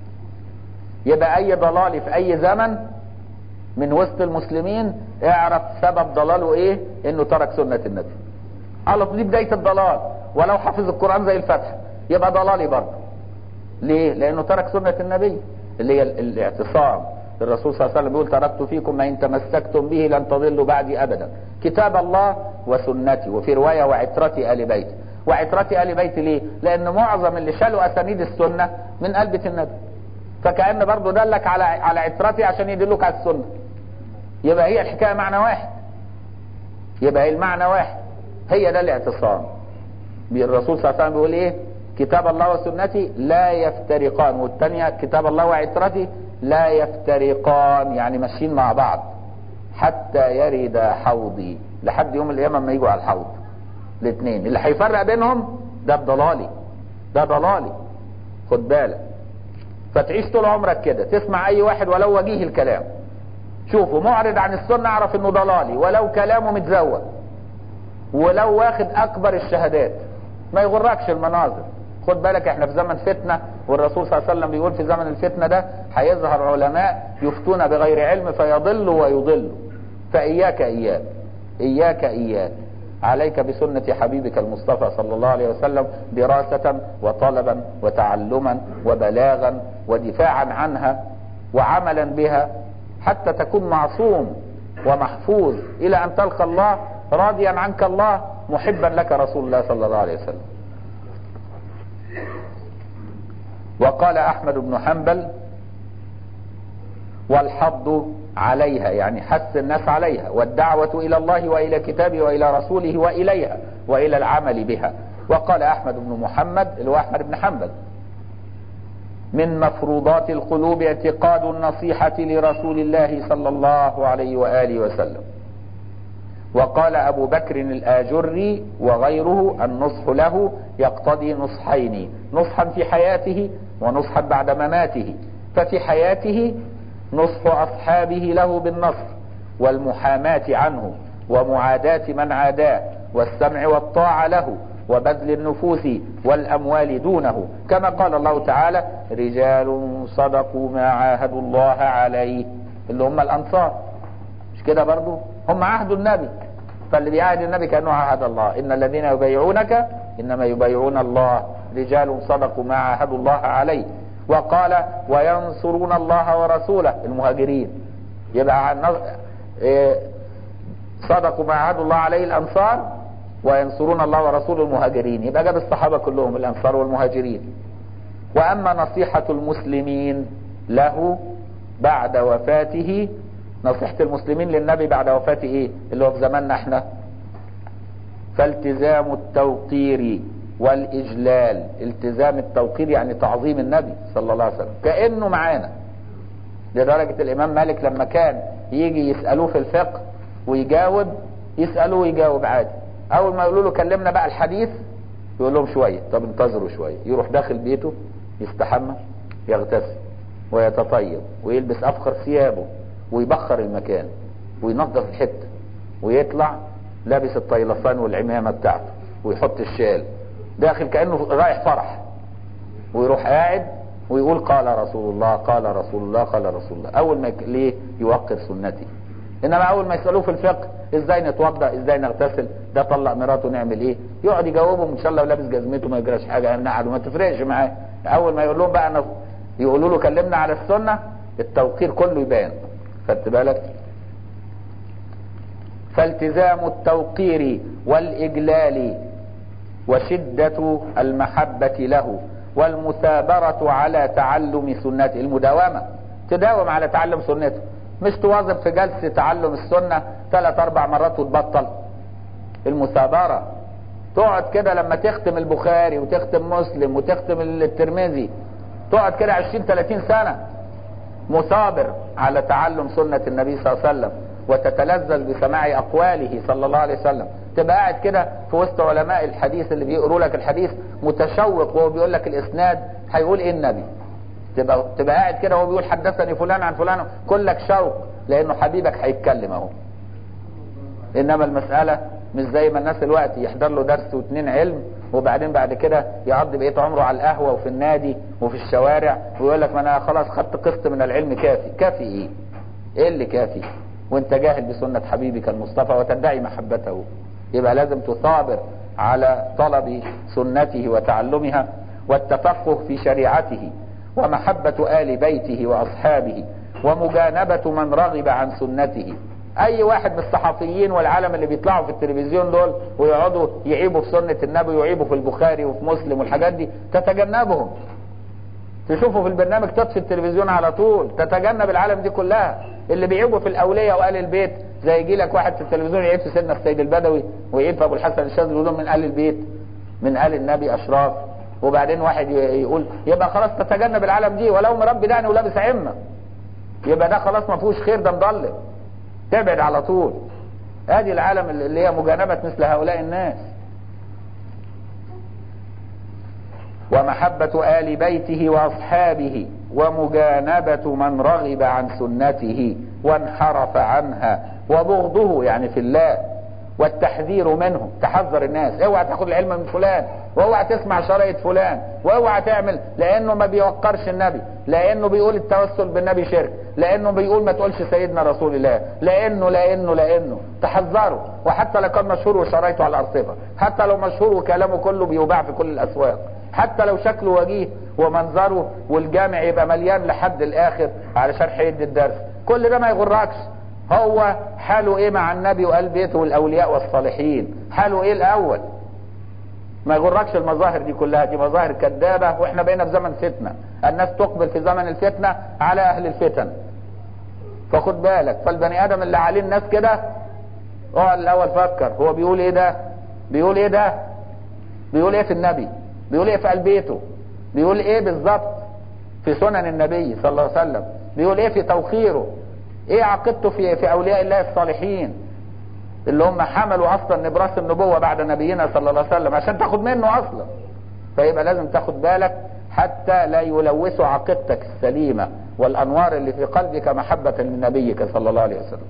يبقى اي ضلال في اي زمن من وسط المسلمين اعرف سبب ضلاله ايه، انه ترك سنة النبي. على طول دي بداية الضلال، ولو حفظ القرآن زي الفتح يبقى ضلالي برضه. ليه؟ لانه ترك سنة النبي اللي هي الاعتصام. الرسول صلى الله عليه وسلم بيقول تركت فيكم ما ان تمسكتم به لن تضلوا بعدي ابدا، كتاب الله وسنتي، وفي رواية وعترتي آل بيتي. وعترتي آل بيتي ليه؟ لان معظم اللي شالوا اسانيد السنة من قلبة النبي، فكأن برضه دلك على على عترتي عشان يدلوك على السنة. يبقى هي الحكاية معنى واحد، يبقى هي المعنى واحد، هي ده الاعتصام. الرسول صلى الله عليه وسلم بيقول ايه؟ كتاب الله وسنتي لا يفترقان، والثانية كتاب الله وعترتي لا يفترقان، يعني ماشيين مع بعض حتى يرد حوضي، لحد يوم القيامة ما يجوا على الحوض. الاثنين اللي هيفرق بينهم ده ضلالي، ده ضلالي، خد بالك. فتعيش طول عمرك كده تسمع اي واحد ولو وجيه الكلام، شوفه معرض عن السنة اعرف انه ضلالي، ولو كلامه متزود، ولو واخد اكبر الشهادات. ما يغركش المناظر، خد بالك احنا في زمن فتنة، والرسول صلى الله عليه وسلم بيقول في زمن الفتنة ده هيظهر علماء يفتون بغير علم فيضلوا ويضلوا. فإياك إياك إياك إياك عليك بسنة حبيبك المصطفى صلى الله عليه وسلم دراسة وطلبا وتعلما وبلاغا ودفاعا عنها وعملا بها، حتى تكون معصوم ومحفوظ إلى أن تلقى الله راضيا عنك الله محبا لك رسول الله صلى الله عليه وسلم. وقال أحمد بن حنبل والحض عليها، يعني حث الناس عليها، والدعوة إلى الله وإلى كتابه وإلى رسوله وإليها وإلى العمل بها. وقال أحمد بن محمد اللي هو أحمد بن حنبل من مفروضات القلوب اعتقاد النصيحة لرسول الله صلى الله عليه وآله وسلم. وقال أبو بكر الآجري وغيره النصح له يقتضي نصحين، نصحا في حياته ونصحا بعد مماته. ففي حياته نصح أصحابه له بالنصر والمحاماة عنه ومعاداة من عاداه والسمع والطاعة له وبذل النفوس والأموال دونه، كما قال الله تعالى رجال صدقوا ما عاهدوا الله عليه، اللي هم الأنصار. مش كده برضو؟ هم عهد النبي، فاللي بيعاهد النبي كأنه عاهد الله. إن الذين يبايعونك إنما يبايعون الله، رجال صدقوا ما عاهدوا الله عليه. وقال وينصرون الله ورسوله، المهاجرين. يبقى صدقوا ما عاهدوا الله عليه الأنصار، وينصرون الله ورسوله المهاجرين. يبقى جاب الصحابة كلهم الأنصار والمهاجرين. وأما نصيحة المسلمين له بعد وفاته، نصيحة المسلمين للنبي بعد وفاته ايه اللي هو في زماننا احنا؟ فالتزام التوقير والإجلال. التزام التوقير يعني تعظيم النبي صلى الله عليه وسلم كأنه معانا، لدرجة الإمام مالك لما كان يجي يسألوه في الفقه ويجاوب، يسألوه ويجاوب عادي. أول ما يقولوا له كلمنا بقى الحديث يقول لهم شوية، طب انتظروا شوية. يروح داخل بيته يستحمى يغتسل ويتطيب ويلبس أفخر ثيابه ويبخر المكان وينظف الحته ويطلع لابس الطيلسان والعمامه بتاعته ويحط الشال داخل كانه رايح فرح، ويروح قاعد ويقول قال رسول الله قال رسول الله قال رسول الله. اول ما يك... ليه يوقر سنتي. انما اول ما يسالوه في الفقه ازاي نتوضا ازاي نغتسل ده طلق مراته نعمل ايه يقعد يجاوبهم ان شاء الله ولابس جزمته ما يجراش حاجه يمنعه ما تفرقش معاه. اول ما يقول لهم بقى أنا يقولوا له كلمنا على السنه التوقير كله يبان. خدت بالك؟ فالتزام التوقير والاجلال وشده المحبه له والمثابره على تعلم سنته. المداومه تداوم على تعلم سنته مش تواظب في جلسه تعلم السنه ثلاث اربع مرات وتبطل. المثابره تقعد كده لما تختم البخاري وتختم مسلم وتختم الترمذي تقعد كده عشرين ثلاثين سنه مثابر على تعلم سنه النبي صلى الله عليه وسلم وتتلذذ بسماع اقواله صلى الله عليه وسلم. تبقى قاعد كده في وسط علماء الحديث اللي بيقروا لك الحديث متشوق وهو بيقول لك الاسناد هيقول ايه النبي. تبقى تبقى قاعد كده وهو بيقول حدثني فلان عن فلان كلك شوق لانه حبيبك هيتكلم اهو. انما المساله مش زي ما الناس دلوقتي يحضر له درس واثنين علم وبعدين بعد كده يقضي بقيه عمره على القهوه وفي النادي وفي الشوارع ويقول لك ما انا خلاص خدت قسط من العلم كافي. كافي ايه؟ ايه اللي كافي؟ وانت جاهل بسنه حبيبك المصطفى وتدعي محبته. يبقى لازم تثابر على طلب سنته وتعلمها والتفقه في شريعته ومحبه آل بيته واصحابه ومجانبه من رغب عن سنته. اي واحد من الصحفيين والعالم اللي بيطلعوا في التلفزيون دول ويقعدوا يعيبوا في سنة النبي ويعيبوا في البخاري وفي مسلم والحاجات دي تتجنبهم. تشوفوا في البرنامج تطفي التلفزيون على طول تتجنب العالم دي كلها. اللي بيعيبوا في الاولياء وآل البيت زي يجي لك واحد في التلفزيون يعيب في سيدنا السيد البدوي ويعيب في ابو الحسن الشاذلي ويقول من آل البيت من آل النبي اشراف وبعدين واحد يقول يبقى خلاص تتجنب العالم دي ولو مربي دعني ولابس عمه يبقى ده خلاص ما فيهوش خير ده مضلل تبعد على طول. هذه العالم اللي هي مجانبة مثل هؤلاء الناس. ومحبة آل بيته وأصحابه ومجانبة من رغب عن سنته وانحرف عنها وبغضه يعني في الله والتحذير منه. تحذر الناس اوعى تاخد العلم من فلان واوعى تسمع شريط فلان واوعى تعمل لانه ما بيوقرش النبي لانه بيقول التوسل بالنبي شرك لانه بيقول ما تقولش سيدنا رسول الله لانه لانه لانه تحذره. وحتى لو كان مشهور وشرايطه على الارصفه حتى لو مشهور وكلامه كله بيباع في كل الاسواق حتى لو شكله وجيه ومنظره والجامع يبقى مليان لحد الاخر علشان هيدي الدرس كل ده ما يغركش. هو حاله ايه مع النبي وآل بيته والاولياء والصالحين حاله ايه الاول. ما يغركش المظاهر دي كلها دي مظاهر كذابه واحنا بقينا في زمن فتنه. الناس تقبل في زمن الفتنه على اهل الفتن فخد بالك. فالبني ادم اللي عليه الناس كده اقعد الاول فكر هو بيقول ايه ده بيقول ايه ده بيقول ايه في النبي بيقول ايه في آل بيته بيقول ايه بالظبط في سنن النبي صلى الله عليه وسلم بيقول ايه في توقيره ايه عقيدته في في اولياء الله الصالحين اللي هم حملوا اصلا نبراس النبوة بعد نبينا صلى الله عليه وسلم عشان تاخد منه اصلا. فيبقى لازم تاخد بالك حتى لا يلوثوا عقيدتك السليمة والانوار اللي في قلبك محبة لنبيك صلى الله عليه وسلم.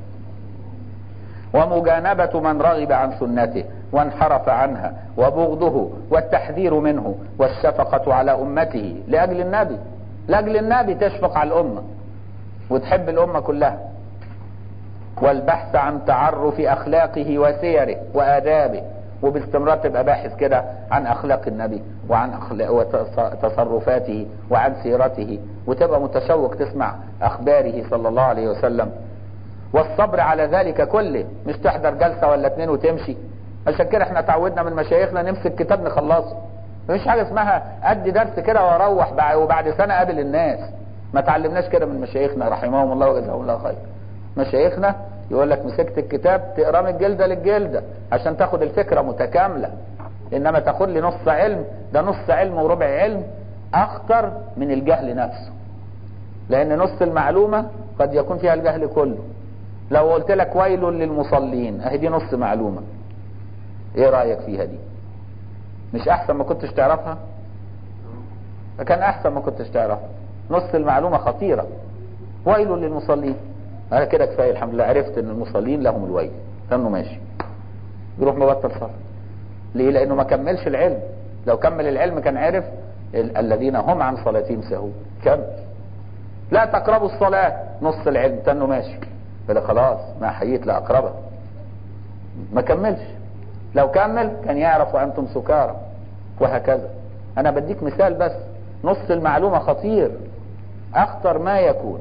ومجانبة من رغب عن سنته وانحرف عنها وبغضه والتحذير منه والشفقة على امته لاجل النبي لاجل النبي تشفق على الامة وتحب الامة كلها. والبحث عن تعرف اخلاقه وسيره وادابه وباستمرار تبقى باحث كده عن اخلاق النبي وعن اخلاق وتصرفاته وعن سيرته وتبقى متشوق تسمع اخباره صلى الله عليه وسلم. والصبر على ذلك كله مش تحضر جلسة ولا اتنين وتمشي. عشان كده احنا تعودنا من مشايخنا نمسك كتاب نخلصه. مفيش حاجة اسمها ادي درس كده واروح وبعد سنة قابل الناس. ما تعلمناش كده من مشايخنا رحمهم الله وجزاهم الله خير. مشايخنا يقول لك مسكت الكتاب تقرا من الجلده للجلده عشان تاخد الفكره متكامله. انما تاخد لي نص علم ده نص علم وربع علم اخطر من الجهل نفسه. لان نص المعلومه قد يكون فيها الجهل كله. لو قلت لك ويل للمصلين اهي دي نص معلومه ايه رايك فيها دي؟ مش احسن ما كنتش تعرفها؟ فكان احسن ما كنتش تعرفها. نص المعلومه خطيره. ويل للمصلين انا كده كفايه الحمد لله عرفت ان المصلين لهم الويل كانه ماشي يروح مبطل صلاه. ليه؟ لانه ما كملش العلم. لو كمل العلم كان عرف ال الذين هم عن صلاتهم سهون. كمل. لا تقربوا الصلاة، نص العلم تنه ماشي فلا خلاص ما حييت لا أقربها، ما كملش. لو كمل كان يعرف وأنتم سكارى، وهكذا. أنا بديك مثال بس، نص المعلومة خطير، أخطر ما يكون.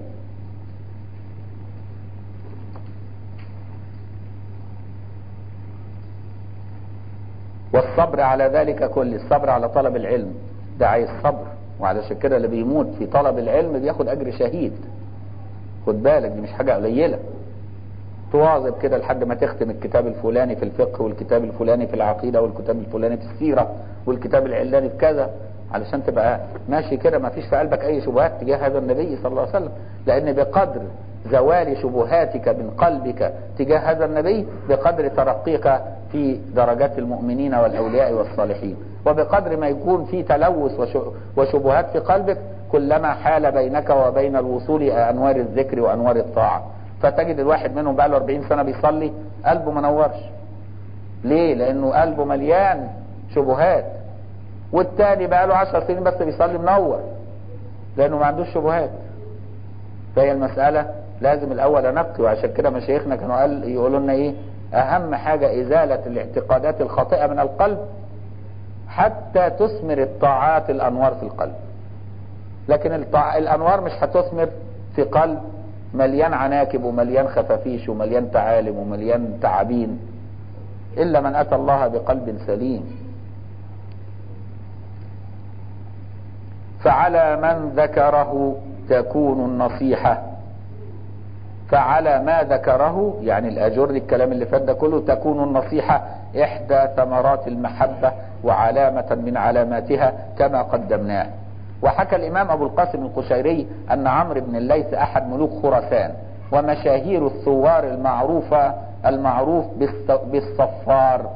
والصبر على ذلك كله، الصبر على طلب العلم ده عايز صبر، وعلشان كده اللي بيموت في طلب العلم بياخد أجر شهيد. خد بالك دي مش حاجة قليلة. تواظب كده لحد ما تختم الكتاب الفلاني في الفقه، والكتاب الفلاني في العقيدة، والكتاب الفلاني في السيرة، والكتاب العلاني في كذا، علشان تبقى ماشي كده ما فيش في قلبك أي شبهات تجاه هذا النبي صلى الله عليه وسلم. لأن بقدر زوال شبهاتك من قلبك تجاه هذا النبي بقدر ترقيك في درجات المؤمنين والأولياء والصالحين، وبقدر ما يكون في تلوث وشبهات في قلبك كلما حال بينك وبين الوصول إلى أنوار الذكر وأنوار الطاعة. فتجد الواحد منهم بقى له أربعين سنة بيصلي قلبه ما نورش. ليه؟ لأنه قلبه مليان شبهات. والتاني بقى له عشر سنين بس بيصلي منور لأنه ما عندوش شبهات. فهي المسألة لازم الأول أنقي. وعشان كده مشايخنا كانوا قال يقولوا لنا إيه؟ أهم حاجة إزالة الاعتقادات الخاطئة من القلب حتى تثمر الطاعات الأنوار في القلب. لكن الطاع... الأنوار مش هتثمر في قلب مليان عناكب ومليان خفافيش ومليان تعالم ومليان تعابين إلا من أتى الله بقلب سليم. فعلى من ذكره تكون النصيحة، فعلى ما ذكره يعني الأجر الكلام اللي فات ده كله تكون النصيحة إحدى ثمرات المحبة وعلامة من علاماتها كما قدمناه. وحكى الإمام أبو القاسم القشيري أن عمرو بن الليث أحد ملوك خراسان ومشاهير الثوار المعروفة المعروف بالصفار.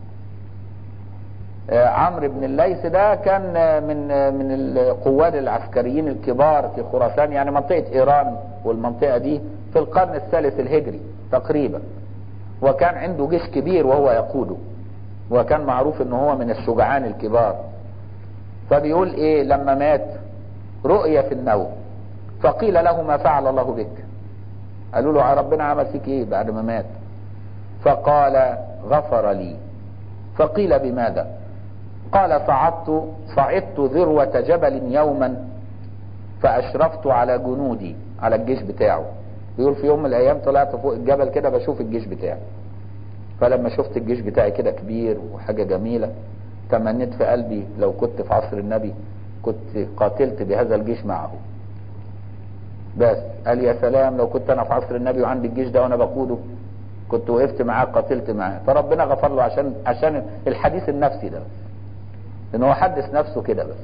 عمرو بن الليث ده كان من من القواد العسكريين الكبار في خراسان، يعني منطقة إيران والمنطقة دي في القرن الثالث الهجري تقريبا، وكان عنده جيش كبير وهو يقوده، وكان معروف انه هو من الشجعان الكبار. فبيقول ايه لما مات رؤيا في النوم فقيل له ما فعل الله بك، قالوا له ربنا عمل فيك ايه بعد ما مات؟ فقال غفر لي. فقيل بماذا؟ قال صعدت صعدت ذروة جبل يوما فأشرفت على جنودي، على الجيش بتاعه. بيقول في يوم من الأيام طلعت فوق الجبل كده بشوف الجيش بتاعي، فلما شفت الجيش بتاعي كده كبير وحاجة جميلة تمنيت في قلبي لو كنت في عصر النبي كنت قاتلت بهذا الجيش معه. بس قال يا سلام لو كنت أنا في عصر النبي وعندي الجيش ده وأنا بقوده كنت وقفت معاه قاتلت معاه. فربنا غفر له عشان عشان الحديث النفسي ده، لأن هو حدث نفسه كده بس.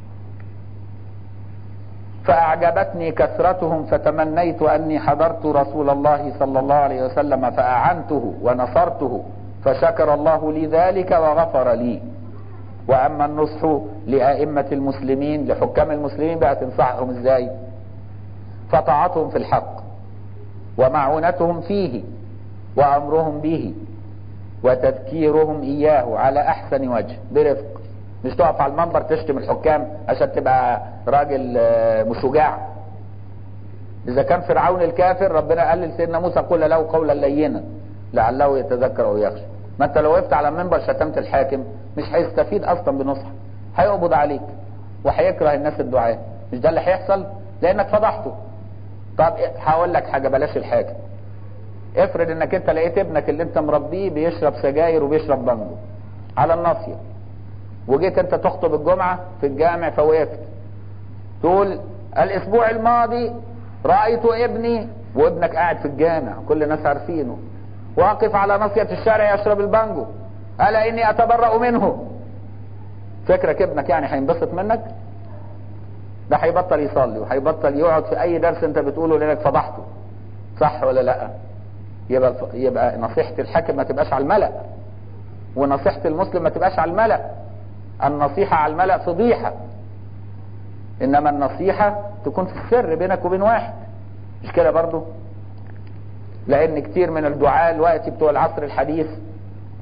فأعجبتني كثرتهم فتمنيت أني حضرت رسول الله صلى الله عليه وسلم فأعنته ونصرته فشكر الله لي ذلك وغفر لي. وأما النصح لأئمة المسلمين لحكام المسلمين بقى تنصحهم ازاي؟ فطاعتهم في الحق ومعونتهم فيه وأمرهم به وتذكيرهم إياه على أحسن وجه برفق. مش تقف على المنبر تشتم الحكام عشان تبقى راجل مش شجاع. إذا كان فرعون الكافر ربنا قال لسيدنا موسى قل له قولا لينا لعله يتذكر أو يخشى. ما أنت لو وقفت على المنبر شتمت الحاكم مش هيستفيد أصلا بنصح، هيقبض عليك وهيكره الناس الدعاء. مش ده اللي هيحصل لأنك فضحته. طب هقول لك حاجة بلاش الحاكم. افرض انك انت لقيت ابنك اللي انت مربيه بيشرب سجاير وبيشرب بانجو على الناصية، وجيت انت تخطب الجمعة في الجامع فوقفت تقول الاسبوع الماضي رأيت ابني، وابنك قاعد في الجامع كل الناس عارفينه واقف على ناصية الشارع يشرب البانجو، ألا اني اتبرأ منه. فكرك ابنك يعني هينبسط منك؟ ده هيبطل يصلي وهيبطل يقعد في اي درس انت بتقوله لانك فضحته. صح ولا لا؟ يبقى يبقى نصيحة الحاكم ما تبقاش على الملأ، ونصيحة المسلم ما تبقاش على الملأ. النصيحة على الملأ فضيحة، انما النصيحة تكون في السر بينك وبين واحد. مش كده برضو؟ لان كتير من الدعاة الوقت بتوع العصر الحديث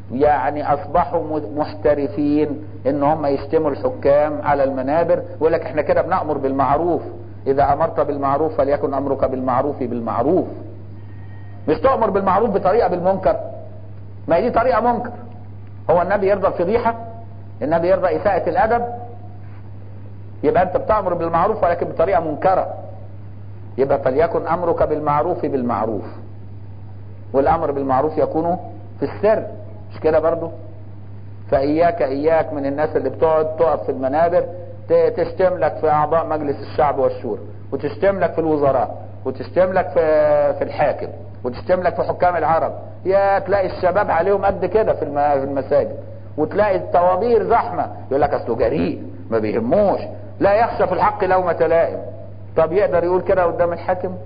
يعني اصبحوا محترفين ان هم يشتموا الحكام على المنابر، ويقول لك احنا كده بنأمر بالمعروف، اذا امرت بالمعروف فليكن امرك بالمعروف بالمعروف. مش تأمر بالمعروف بطريقة بالمنكر، ما هي دي طريقة منكر. هو النبي يرضى الفضيحة؟ النبي يرضى إساءة الأدب؟ يبقى أنت بتأمر بالمعروف ولكن بطريقة منكرة. يبقى فليكن أمرك بالمعروف بالمعروف، والأمر بالمعروف يكون في السر، مش كده برضو؟ فإياك إياك من الناس اللي بتقعد تقف في المنابر تشتم لك في أعضاء مجلس الشعب والشورى، وتشتم لك في الوزراء، وتشتم لك في في الحاكم، وتشتم لك في حكام العرب. يا تلاقي الشباب عليهم قد كده في المساجد، وتلاقي الطوابير زحمه، يقول لك اصله جريء ما بيهموش، لا يخشى في الحق لومة لائم. طب يقدر يقول كده قدام الحاكم؟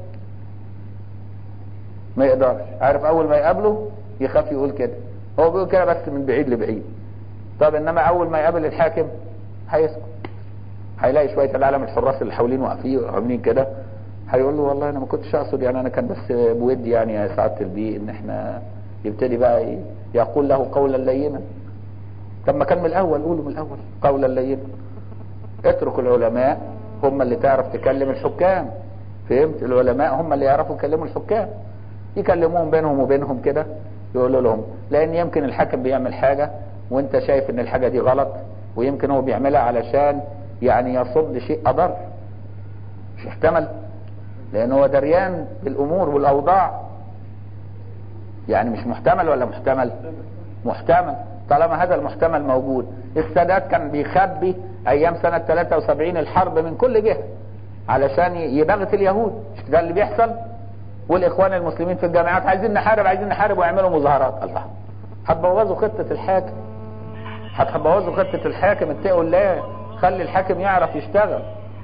ما يقدرش. عارف اول ما يقابله يخاف يقول كده، هو بيقول كده بس من بعيد لبعيد. طب انما اول ما يقابل الحاكم هيسكت، هيلاقي شويه العالم الحراس اللي حوالين واقفين عاملين كده، هيقول له والله انا ما كنتش اقصد، يعني انا كان بس بودي يعني يا سعاده البيه ان احنا يبتدي بقى يقول له قولا لينا. طب ما كان من الاول قوله من الاول قولا لينا. اترك العلماء هم اللي تعرف تكلم الحكام، فهمت؟ العلماء هم اللي يعرفوا يكلموا الحكام، يكلموهم بينهم وبينهم كده، يقولوا لهم، لان يمكن الحاكم بيعمل حاجه وانت شايف ان الحاجه دي غلط، ويمكن هو بيعملها علشان يعني يصد شيء اضر، مش احتمل؟ لان هو دريان بالامور والاوضاع، يعني مش محتمل ولا محتمل؟ محتمل. طالما هذا المحتمل موجود، السادات كان بيخبي ايام سنة ثلاثة وسبعين الحرب من كل جهة علشان يبغت اليهود، مش ده اللي بيحصل؟ والاخوان المسلمين في الجامعات عايزين نحارب عايزين نحارب ويعملوا مظاهرات. الله، هتبوظوا خطة الحاكم، هتبوظوا خطة الحاكم. اتقوا الله، خلي الحاكم يعرف يشتغل.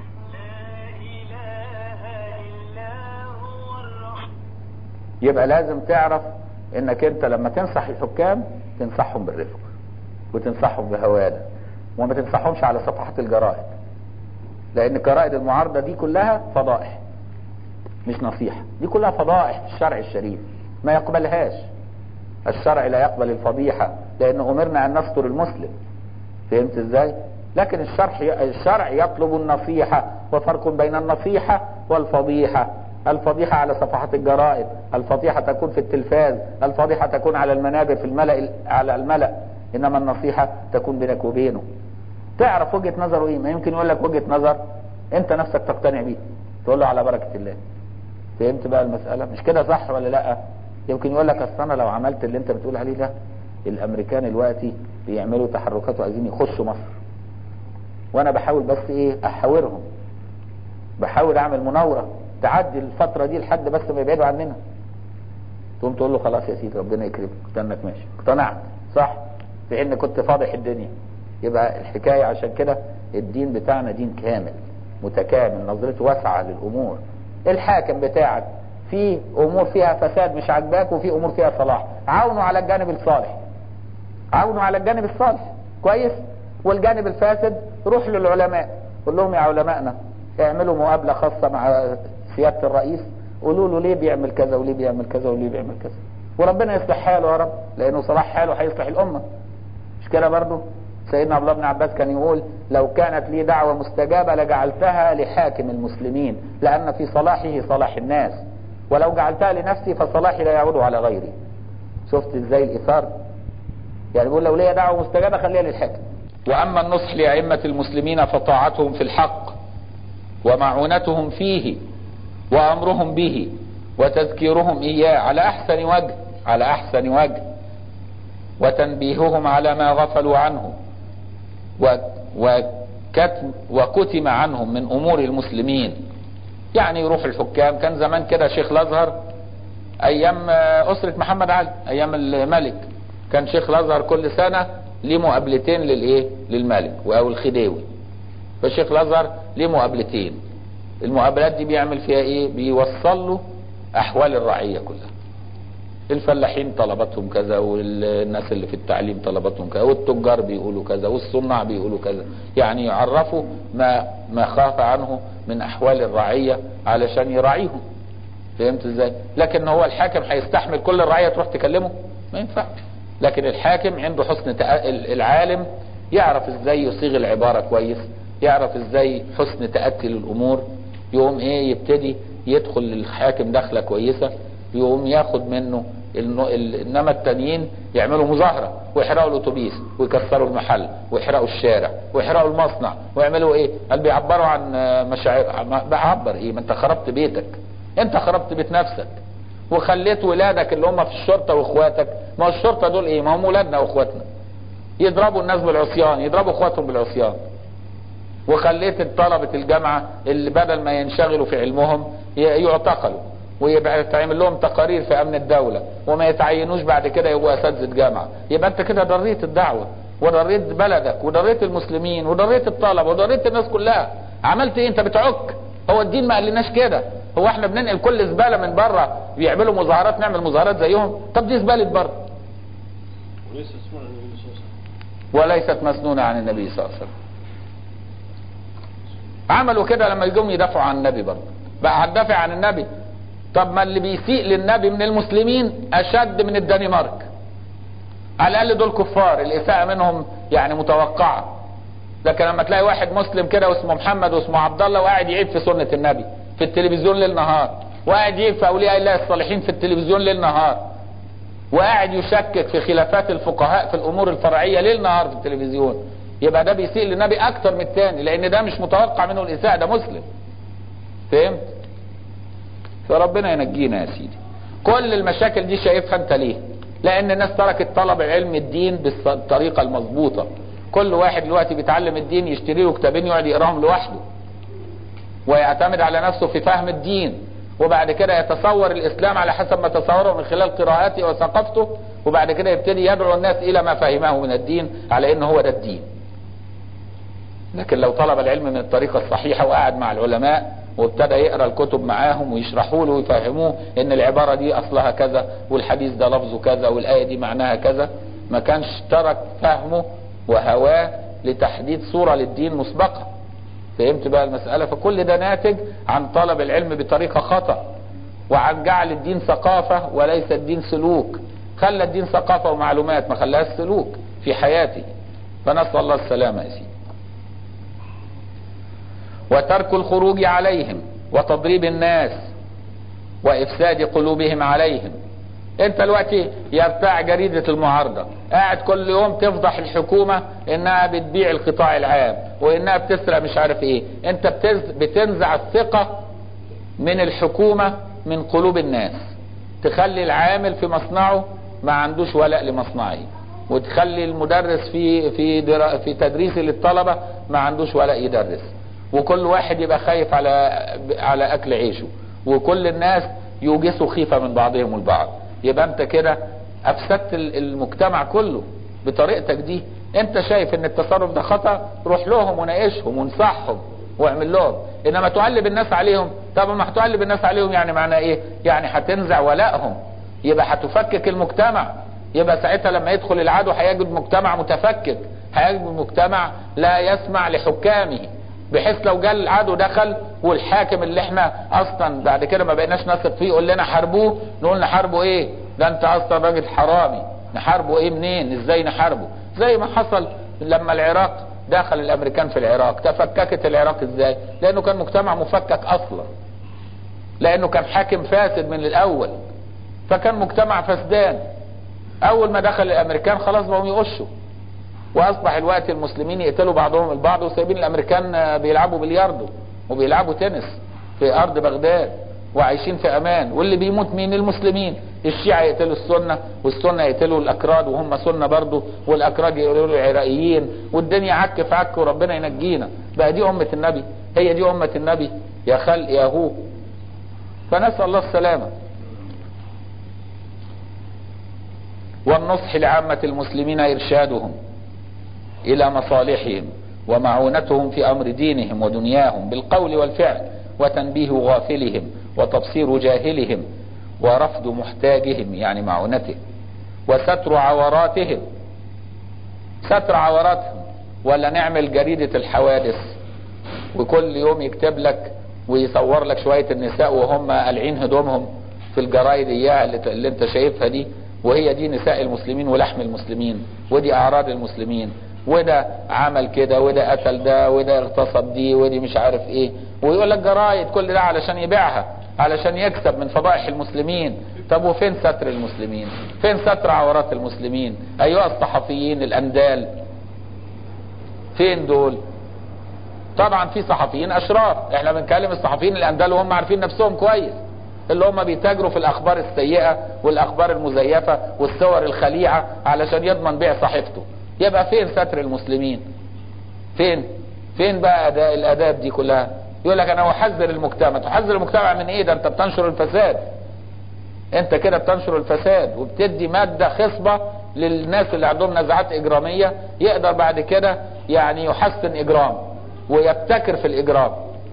يبقى لازم تعرف انك انت لما تنصح الحكام تنصحهم بالرفق وتنصحهم بهواده، وما تنصحهمش على صفحات الجرائد، لان جرائد المعارضة دي كلها فضائح مش نصيحة، دي كلها فضائح في الشرع الشريف ما يقبلهاش. الشرع لا يقبل الفضيحة، لان امرنا ان نستر المسلم، فهمت ازاي؟ لكن الشرع الشرع يطلب النصيحة، وفرق بين النصيحة والفضيحة. الفضيحة على صفحات الجرائد، الفضيحة تكون في التلفاز، الفضيحة تكون على المنابر في الملأ على الملأ، انما النصيحة تكون بينك وبينه، تعرف وجهة نظره ايه. ما يمكن يقول لك وجهة نظر انت نفسك تقتنع بيه، تقول له على بركة الله. فهمت بقى المسألة؟ مش كده صح ولا لا؟ يمكن يقول لك اصل انا لو عملت اللي انت بتقول عليه ده، الامريكان دلوقتي بيعملوا تحركات وعايزين يخشوا مصر، وانا بحاول بس ايه احاورهم، بحاول اعمل مناورة تعدي الفترة دي لحد بس ما يبعدوا عننا. تقوم تقول له خلاص يا سيدي ربنا يكرمك، استنك ماشي، اقتنعت صح، في ان كنت فاضح الدنيا. يبقى الحكاية عشان كده الدين بتاعنا دين كامل متكامل، نظرته واسعة للامور. الحاكم بتاعك في امور فيها فساد مش عاجباك، وفي امور فيها صلاح، عاونوا على الجانب الصالح، عاونوا على الجانب الصالح كويس، والجانب الفاسد روح للعلماء، قول لهم يا علمائنا اعملوا مقابلة خاصة مع سيادة الرئيس، قولوا له ليه بيعمل كذا وليه بيعمل كذا وليه بيعمل كذا، وربنا يصلح حاله يا رب، لانه صلاح حاله هيصلح الامة، مش كده برضه؟ سيدنا عبد الله بن عباس كان يقول لو كانت لي دعوة مستجابة لجعلتها لحاكم المسلمين، لان في صلاحه صلاح الناس، ولو جعلتها لنفسي فصلاحي لا يعود على غيري. شفت ازاي الاثار؟ يعني بيقول لو لي دعوة مستجابة خليها للحاكم. واما النصح لأئمة المسلمين فطاعتهم في الحق ومعونتهم فيه وامرهم به وتذكيرهم اياه على احسن وجه على احسن وجه وتنبيههم على ما غفلوا عنه وكتم وكتم عنهم من امور المسلمين. يعني يروح الحكام، كان زمان كده شيخ الازهر ايام اسرة محمد علي ايام الملك، كان شيخ الازهر كل سنة ليه مقابلتين للايه للملك او الخديوي، فشيخ الازهر ليه مقابلتين، المقابلات دي بيعمل فيها ايه؟ بيوصل له احوال الرعية كلها، الفلاحين طلبتهم كذا، والناس اللي في التعليم طلبتهم كذا، والتجار بيقولوا كذا، والصناع بيقولوا كذا، يعني يعرفوا ما ما خاف عنه من احوال الرعية علشان يراعيهم. فهمت ازاي؟ لكن هو الحاكم هيستحمل كل الرعية تروح تكلمه؟ ما ينفعش. لكن الحاكم عنده حسن تأ... العالم يعرف ازاي يصيغ العبارة كويس، يعرف ازاي حسن تأتي للامور، يقوم ايه يبتدي يدخل للحاكم دخلة كويسة، يقوم ياخد منه النو... ال... انما التانيين يعملوا مظاهرة ويحرقوا الاتوبيس ويكسروا المحل ويحرقوا الشارع ويحرقوا المصنع ويعملوا ايه؟ قال بيعبروا عن مشاعر. بعبر ايه؟ ما انت خربت بيتك، انت خربت بيت نفسك وخليت ولادك اللي هم في الشرطة واخواتك، ما الشرطة دول ايه؟ ما هم ولادنا واخواتنا، يضربوا الناس بالعصيان، يضربوا اخواتهم بالعصيان. وخليت طلبة الجامعة اللي بدل ما ينشغلوا في علمهم يعتقلوا ويبقى يتعمل لهم تقارير في امن الدولة وما يتعينوش بعد كده يبقوا اساتذة جامعة. يبقى انت كده ضريت الدعوة وضريت بلدك وضريت المسلمين وضريت الطلبة وضريت الناس كلها. عملت ايه؟ انت بتعك. هو الدين ما قالناش كده؟ هو احنا بننقل كل زبالة من بره بيعملوا مظاهرات نعمل مظاهرات زيهم؟ طب دي زبالة بره وليست مسنونة عن النبي صلى الله عليه وسلم. عملوا كده لما يجوا يدافعوا عن النبي برضه. بقى هتدافع عن النبي؟ طب ما اللي بيسيء للنبي من المسلمين اشد من الدنمارك. على الاقل دول كفار الاساءة منهم يعني متوقعة. لكن لما تلاقي واحد مسلم كده واسمه محمد واسمه عبد الله وقاعد يعيب في سنة النبي في التلفزيون ليل نهار، وقاعد يعيب في اولياء الله الصالحين في التلفزيون ليل نهار، وقاعد يشكك في خلافات الفقهاء في الامور الفرعية ليل نهار في التلفزيون، يبقى ده بيسيء للنبي اكتر من التاني، لان ده مش متوقع منه الاساءة، ده مسلم. فهمت؟ فربنا ينجينا يا سيدي. كل المشاكل دي شايفها انت ليه؟ لان الناس تركت طلب علم الدين بالطريقة المظبوطة. كل واحد دلوقتي بيتعلم الدين يشتري له كتابين يقعد يقراهم لوحده ويعتمد على نفسه في فهم الدين، وبعد كده يتصور الاسلام على حسب ما تصوره من خلال قراءاته وثقافته، وبعد كده يبتدي يدعو الناس الى ما فهمه من الدين على ان هو ده الدين. لكن لو طلب العلم من الطريقة الصحيحة وقعد مع العلماء وابتدى يقرأ الكتب معاهم ويشرحوا له ويفهموه ان العبارة دي اصلها كذا والحديث ده لفظه كذا والآية دي معناها كذا، ما كانش ترك فهمه وهواه لتحديد صورة للدين مسبقة. فهمت بقى المسألة؟ فكل ده ناتج عن طلب العلم بطريقة خطأ، وعن جعل الدين ثقافة وليس الدين سلوك. خلى الدين ثقافة ومعلومات، ما خلاهاش سلوك في حياته. فنسأل الله السلامة يا سيدي. وترك الخروج عليهم وتضريب الناس وإفساد قلوبهم عليهم. انت دلوقتي يا بتاع جريدة المعارضة قاعد كل يوم تفضح الحكومة انها بتبيع القطاع العام وانها بتسرق مش عارف ايه. انت بتز... بتنزع الثقة من الحكومة من قلوب الناس، تخلي العامل في مصنعه ما عندوش ولاء لمصنعه، وتخلي المدرس في في در... في تدريسه للطلبة ما عندوش ولاء يدرس، وكل واحد يبقى خايف على على اكل عيشه، وكل الناس يوجسوا خيفة من بعضهم البعض. يبقى انت كده افسدت المجتمع كله بطريقتك دي. انت شايف ان التصرف ده خطأ، روح لهم وناقشهم وانصحهم واعمل لهم. انما تقلب الناس عليهم، طب ما هتقلب الناس عليهم يعني معناه ايه؟ يعني هتنزع ولائهم، يبقى هتفكك المجتمع. يبقى ساعتها لما يدخل العدو هيجد مجتمع متفكك، هيجد مجتمع لا يسمع لحكامه، بحيث لو جاء العدو دخل والحاكم اللي احنا اصلا بعد كده ما بقيناش نثق فيه يقول لنا حاربوه، نقول نحاربه ايه؟ ده انت اصلا راجل حرامي، نحاربه ايه منين؟ ازاي نحاربه؟ زي ما حصل لما العراق دخل الامريكان في العراق، تفككت العراق ازاي؟ لانه كان مجتمع مفكك اصلا، لانه كان حاكم فاسد من الاول، فكان مجتمع فسدان. اول ما دخل الامريكان خلاص بقوا يقشوا، واصبح الوقت المسلمين يقتلوا بعضهم البعض وسايبين الامريكان بيلعبوا بلياردو وبيلعبوا تنس في ارض بغداد وعايشين في امان. واللي بيموت مين؟ المسلمين. الشيعة يقتلوا السنة والسنة يقتلوا الاكراد وهم سنة برضو، والاكراد يقتلوا العراقيين، والدنيا عك في عك وربنا ينجينا. بقى دي امة النبي؟ هي دي امة النبي يا خلق يا هو. فنسأل الله السلامة. والنصح لعامة المسلمين ارشادهم الى مصالحهم ومعونتهم في امر دينهم ودنياهم بالقول والفعل، وتنبيه غافلهم وتبصير جاهلهم ورفض محتاجهم يعني معونته، وستر عوراتهم. ستر عوراتهم. ولا نعمل جريدة الحوادث وكل يوم يكتب لك ويصور لك شوية النساء وهم قلعين هدومهم في الجرايد اياها اللي, اللي انت شايفها دي، وهي دي نساء المسلمين ولحم المسلمين، ودي اعراض المسلمين، وده عمل كده، وده قتل ده، وده اغتصب دي، ودي مش عارف ايه، ويقول لك جرايد كل ده علشان يبيعها، علشان يكسب من فضائح المسلمين. طب وفين ستر المسلمين؟ فين ستر عورات المسلمين ايها الصحفيين الاندال؟ فين دول؟ طبعا في صحفيين اشرار، احنا بنكلم الصحفيين الاندال وهم عارفين نفسهم كويس، اللي هم بيتاجروا في الاخبار السيئة والاخبار المزيفة والصور الخليعة علشان يضمن بيع صحيفته. يبقى فين ستر المسلمين؟ فين فين بقى أداء الاداب دي كلها؟ يقول لك انا احذر المجتمع. تحذر المجتمع من ايه؟ ده انت بتنشر الفساد، انت كده بتنشر الفساد وبتدي مادة خصبة للناس اللي عندهم نزعات اجرامية، يقدر بعد كده يعني يحسن اجرام ويبتكر في الاجرام،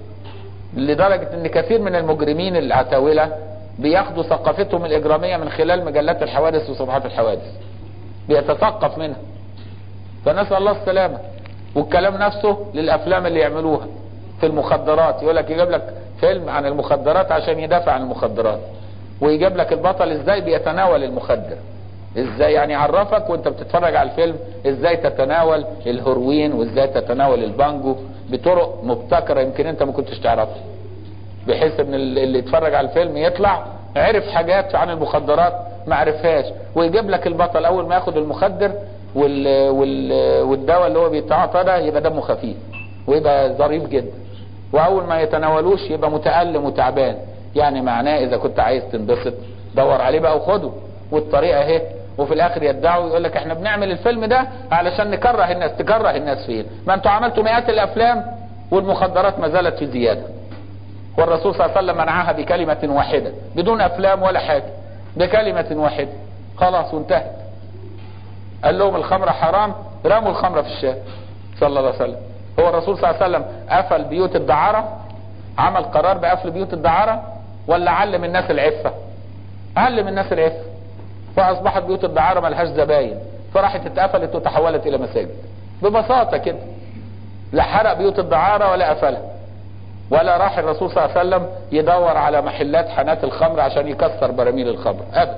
لدرجة ان كثير من المجرمين العتاولة بياخدوا ثقافتهم الاجرامية من خلال مجلات الحوادث وصفحات الحوادث، بيتثقف منها. فنسأل الله السلامة. والكلام نفسه للافلام اللي يعملوها في المخدرات، يقول لك يجيب لك فيلم عن المخدرات عشان يدافع عن المخدرات، ويجيب لك البطل ازاي بيتناول المخدر، ازاي يعني يعرفك وانت بتتفرج على الفيلم ازاي تتناول الهروين وازاي تتناول البانجو بطرق مبتكرة يمكن انت ما كنتش تعرفها، بحيث ان اللي يتفرج على الفيلم يطلع عرف حاجات عن المخدرات ما عرفهاش. ويجيب لك البطل اول ما ياخد المخدر وال... وال... والدواء اللي هو بيتعاطى ده يبقى دمه خفيف ويبقى ظريف جدا، واول ما يتناولوش يبقى متألم وتعبان. يعني معناه اذا كنت عايز تنبسط دور عليه بقى وخده، والطريقة اهي. وفي الاخر يدعوا يقول لك احنا بنعمل الفيلم ده علشان نكره الناس. تكره الناس فين؟ ما انتوا عملتوا مئات الافلام والمخدرات ما زالت في زيادة، والرسول صلى الله عليه وسلم منعها بكلمة واحدة، بدون افلام ولا حاجة، بكلمة واحدة خلاص وانتهت. قال لهم الخمر حرام، رموا الخمر في الشارع صلى الله عليه وسلم. هو الرسول صلى الله عليه وسلم قفل بيوت الدعارة، عمل قرار بقفل بيوت الدعارة، ولا علم الناس العفة؟ علم الناس العفة، فاصبحت بيوت الدعارة ملهاش زباين، فراحت اتقفلت وتحولت الى مساجد ببساطة كده. لا حرق بيوت الدعارة ولا قفلها، ولا راح الرسول صلى الله عليه وسلم يدور على محلات حانات الخمر عشان يكسر براميل الخمر ابدا.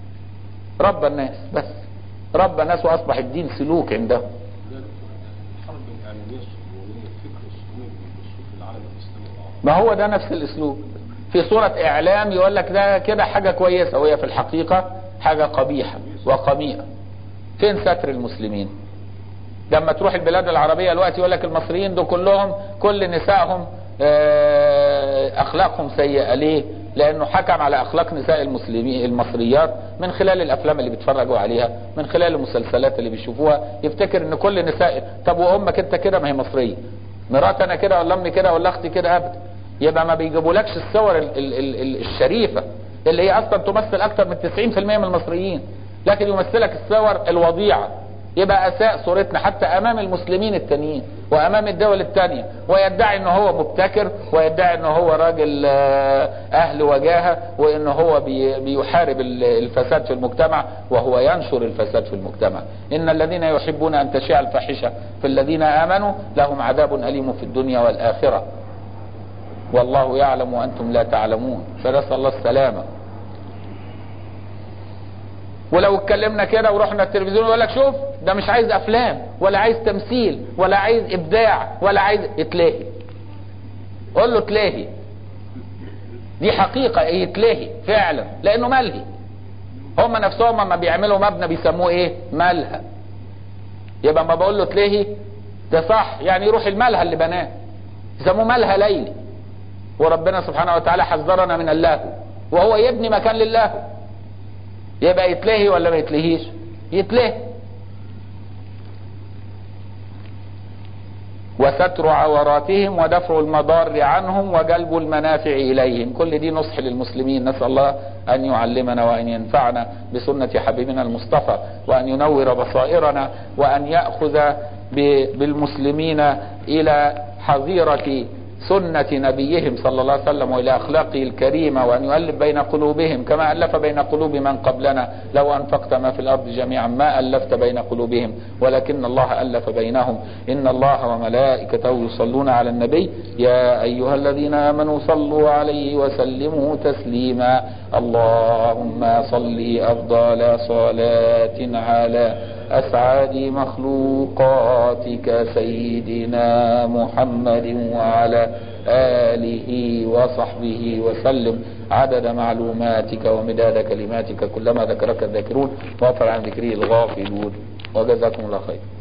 رب الناس بس، رب الناس، واصبح الدين سلوك عندهم. ما هو ده نفس الاسلوب في صورة اعلام، يقول لك ده كده حاجة كويسة وهي في الحقيقة حاجة قبيحة وقميئة. فين ستر المسلمين؟ لما تروح البلاد العربية دلوقتي يقول لك المصريين دول كلهم كل نسائهم اخلاقهم سيئة. ليه؟ لانه حكم على اخلاق نساء المسلمين المصريات من خلال الافلام اللي بيتفرجوا عليها، من خلال المسلسلات اللي بيشوفوها، يفتكر ان كل نساء. طب وامك انت كده؟ ما هي مصرية. مرات انا كده ولا امي كده ولا اختي كده؟ ابدا. يبقى ما بيجيبولكش الصور ال ال ال الشريفة اللي هي اصلا تمثل اكتر من تسعين في المية من المصريين، لكن يمثلك الصور الوضيعة. يبقى اساء صورتنا حتى امام المسلمين التانيين وامام الدول التانية، ويدعي انه هو مبتكر، ويدعي انه هو راجل اهل وجاهة، وانه هو بيحارب الفساد في المجتمع، وهو ينشر الفساد في المجتمع. ان الذين يحبون ان تشيع الفاحشة في الذين امنوا لهم عذاب اليم في الدنيا والاخرة والله يعلم وانتم لا تعلمون. فنسأل الله السلامة. ولو اتكلمنا كده ورحنا التلفزيون يقول لك شوف ده مش عايز افلام ولا عايز تمثيل ولا عايز ابداع ولا عايز يتلهي. قول له تلاهي، دي حقيقة يتلهي فعلا لانه ملهي. هم نفسهم لما بيعملوا مبنى بيسموه ايه؟ ملهى. يبقى ما بقول له تلاهي ده صح، يعني يروح الملهى اللي بناه يسموه ملهى ليلي. وربنا سبحانه وتعالى حذرنا من اللهو وهو يبني مكان للهو. يبقى يتلهي ولا ما يتلهيش؟ يتلهي. وستر عوراتهم ودفع المضار عنهم وجلب المنافع إليهم، كل دي نصح للمسلمين. نسأل الله أن يعلمنا وأن ينفعنا بسنة حبيبنا المصطفى، وأن ينور بصائرنا، وأن يأخذ بالمسلمين إلى حظيرة سنة نبيهم صلى الله عليه وسلم وإلى أخلاقه الكريمة، وأن يؤلف بين قلوبهم كما ألف بين قلوب من قبلنا. لو أنفقت ما في الأرض جميعا ما ألفت بين قلوبهم ولكن الله ألف بينهم. إن الله وملائكته يصلون على النبي يا أيها الذين آمنوا صلوا عليه وسلموا تسليما. اللهم صل أفضل صلاة على أسعد مخلوقاتك سيدنا محمد وعلى آله وصحبه وسلم عدد معلوماتك ومداد كلماتك كلما ذكرك الذاكرون وغفر عن ذكره الغافلون. وجزاكم الله خير.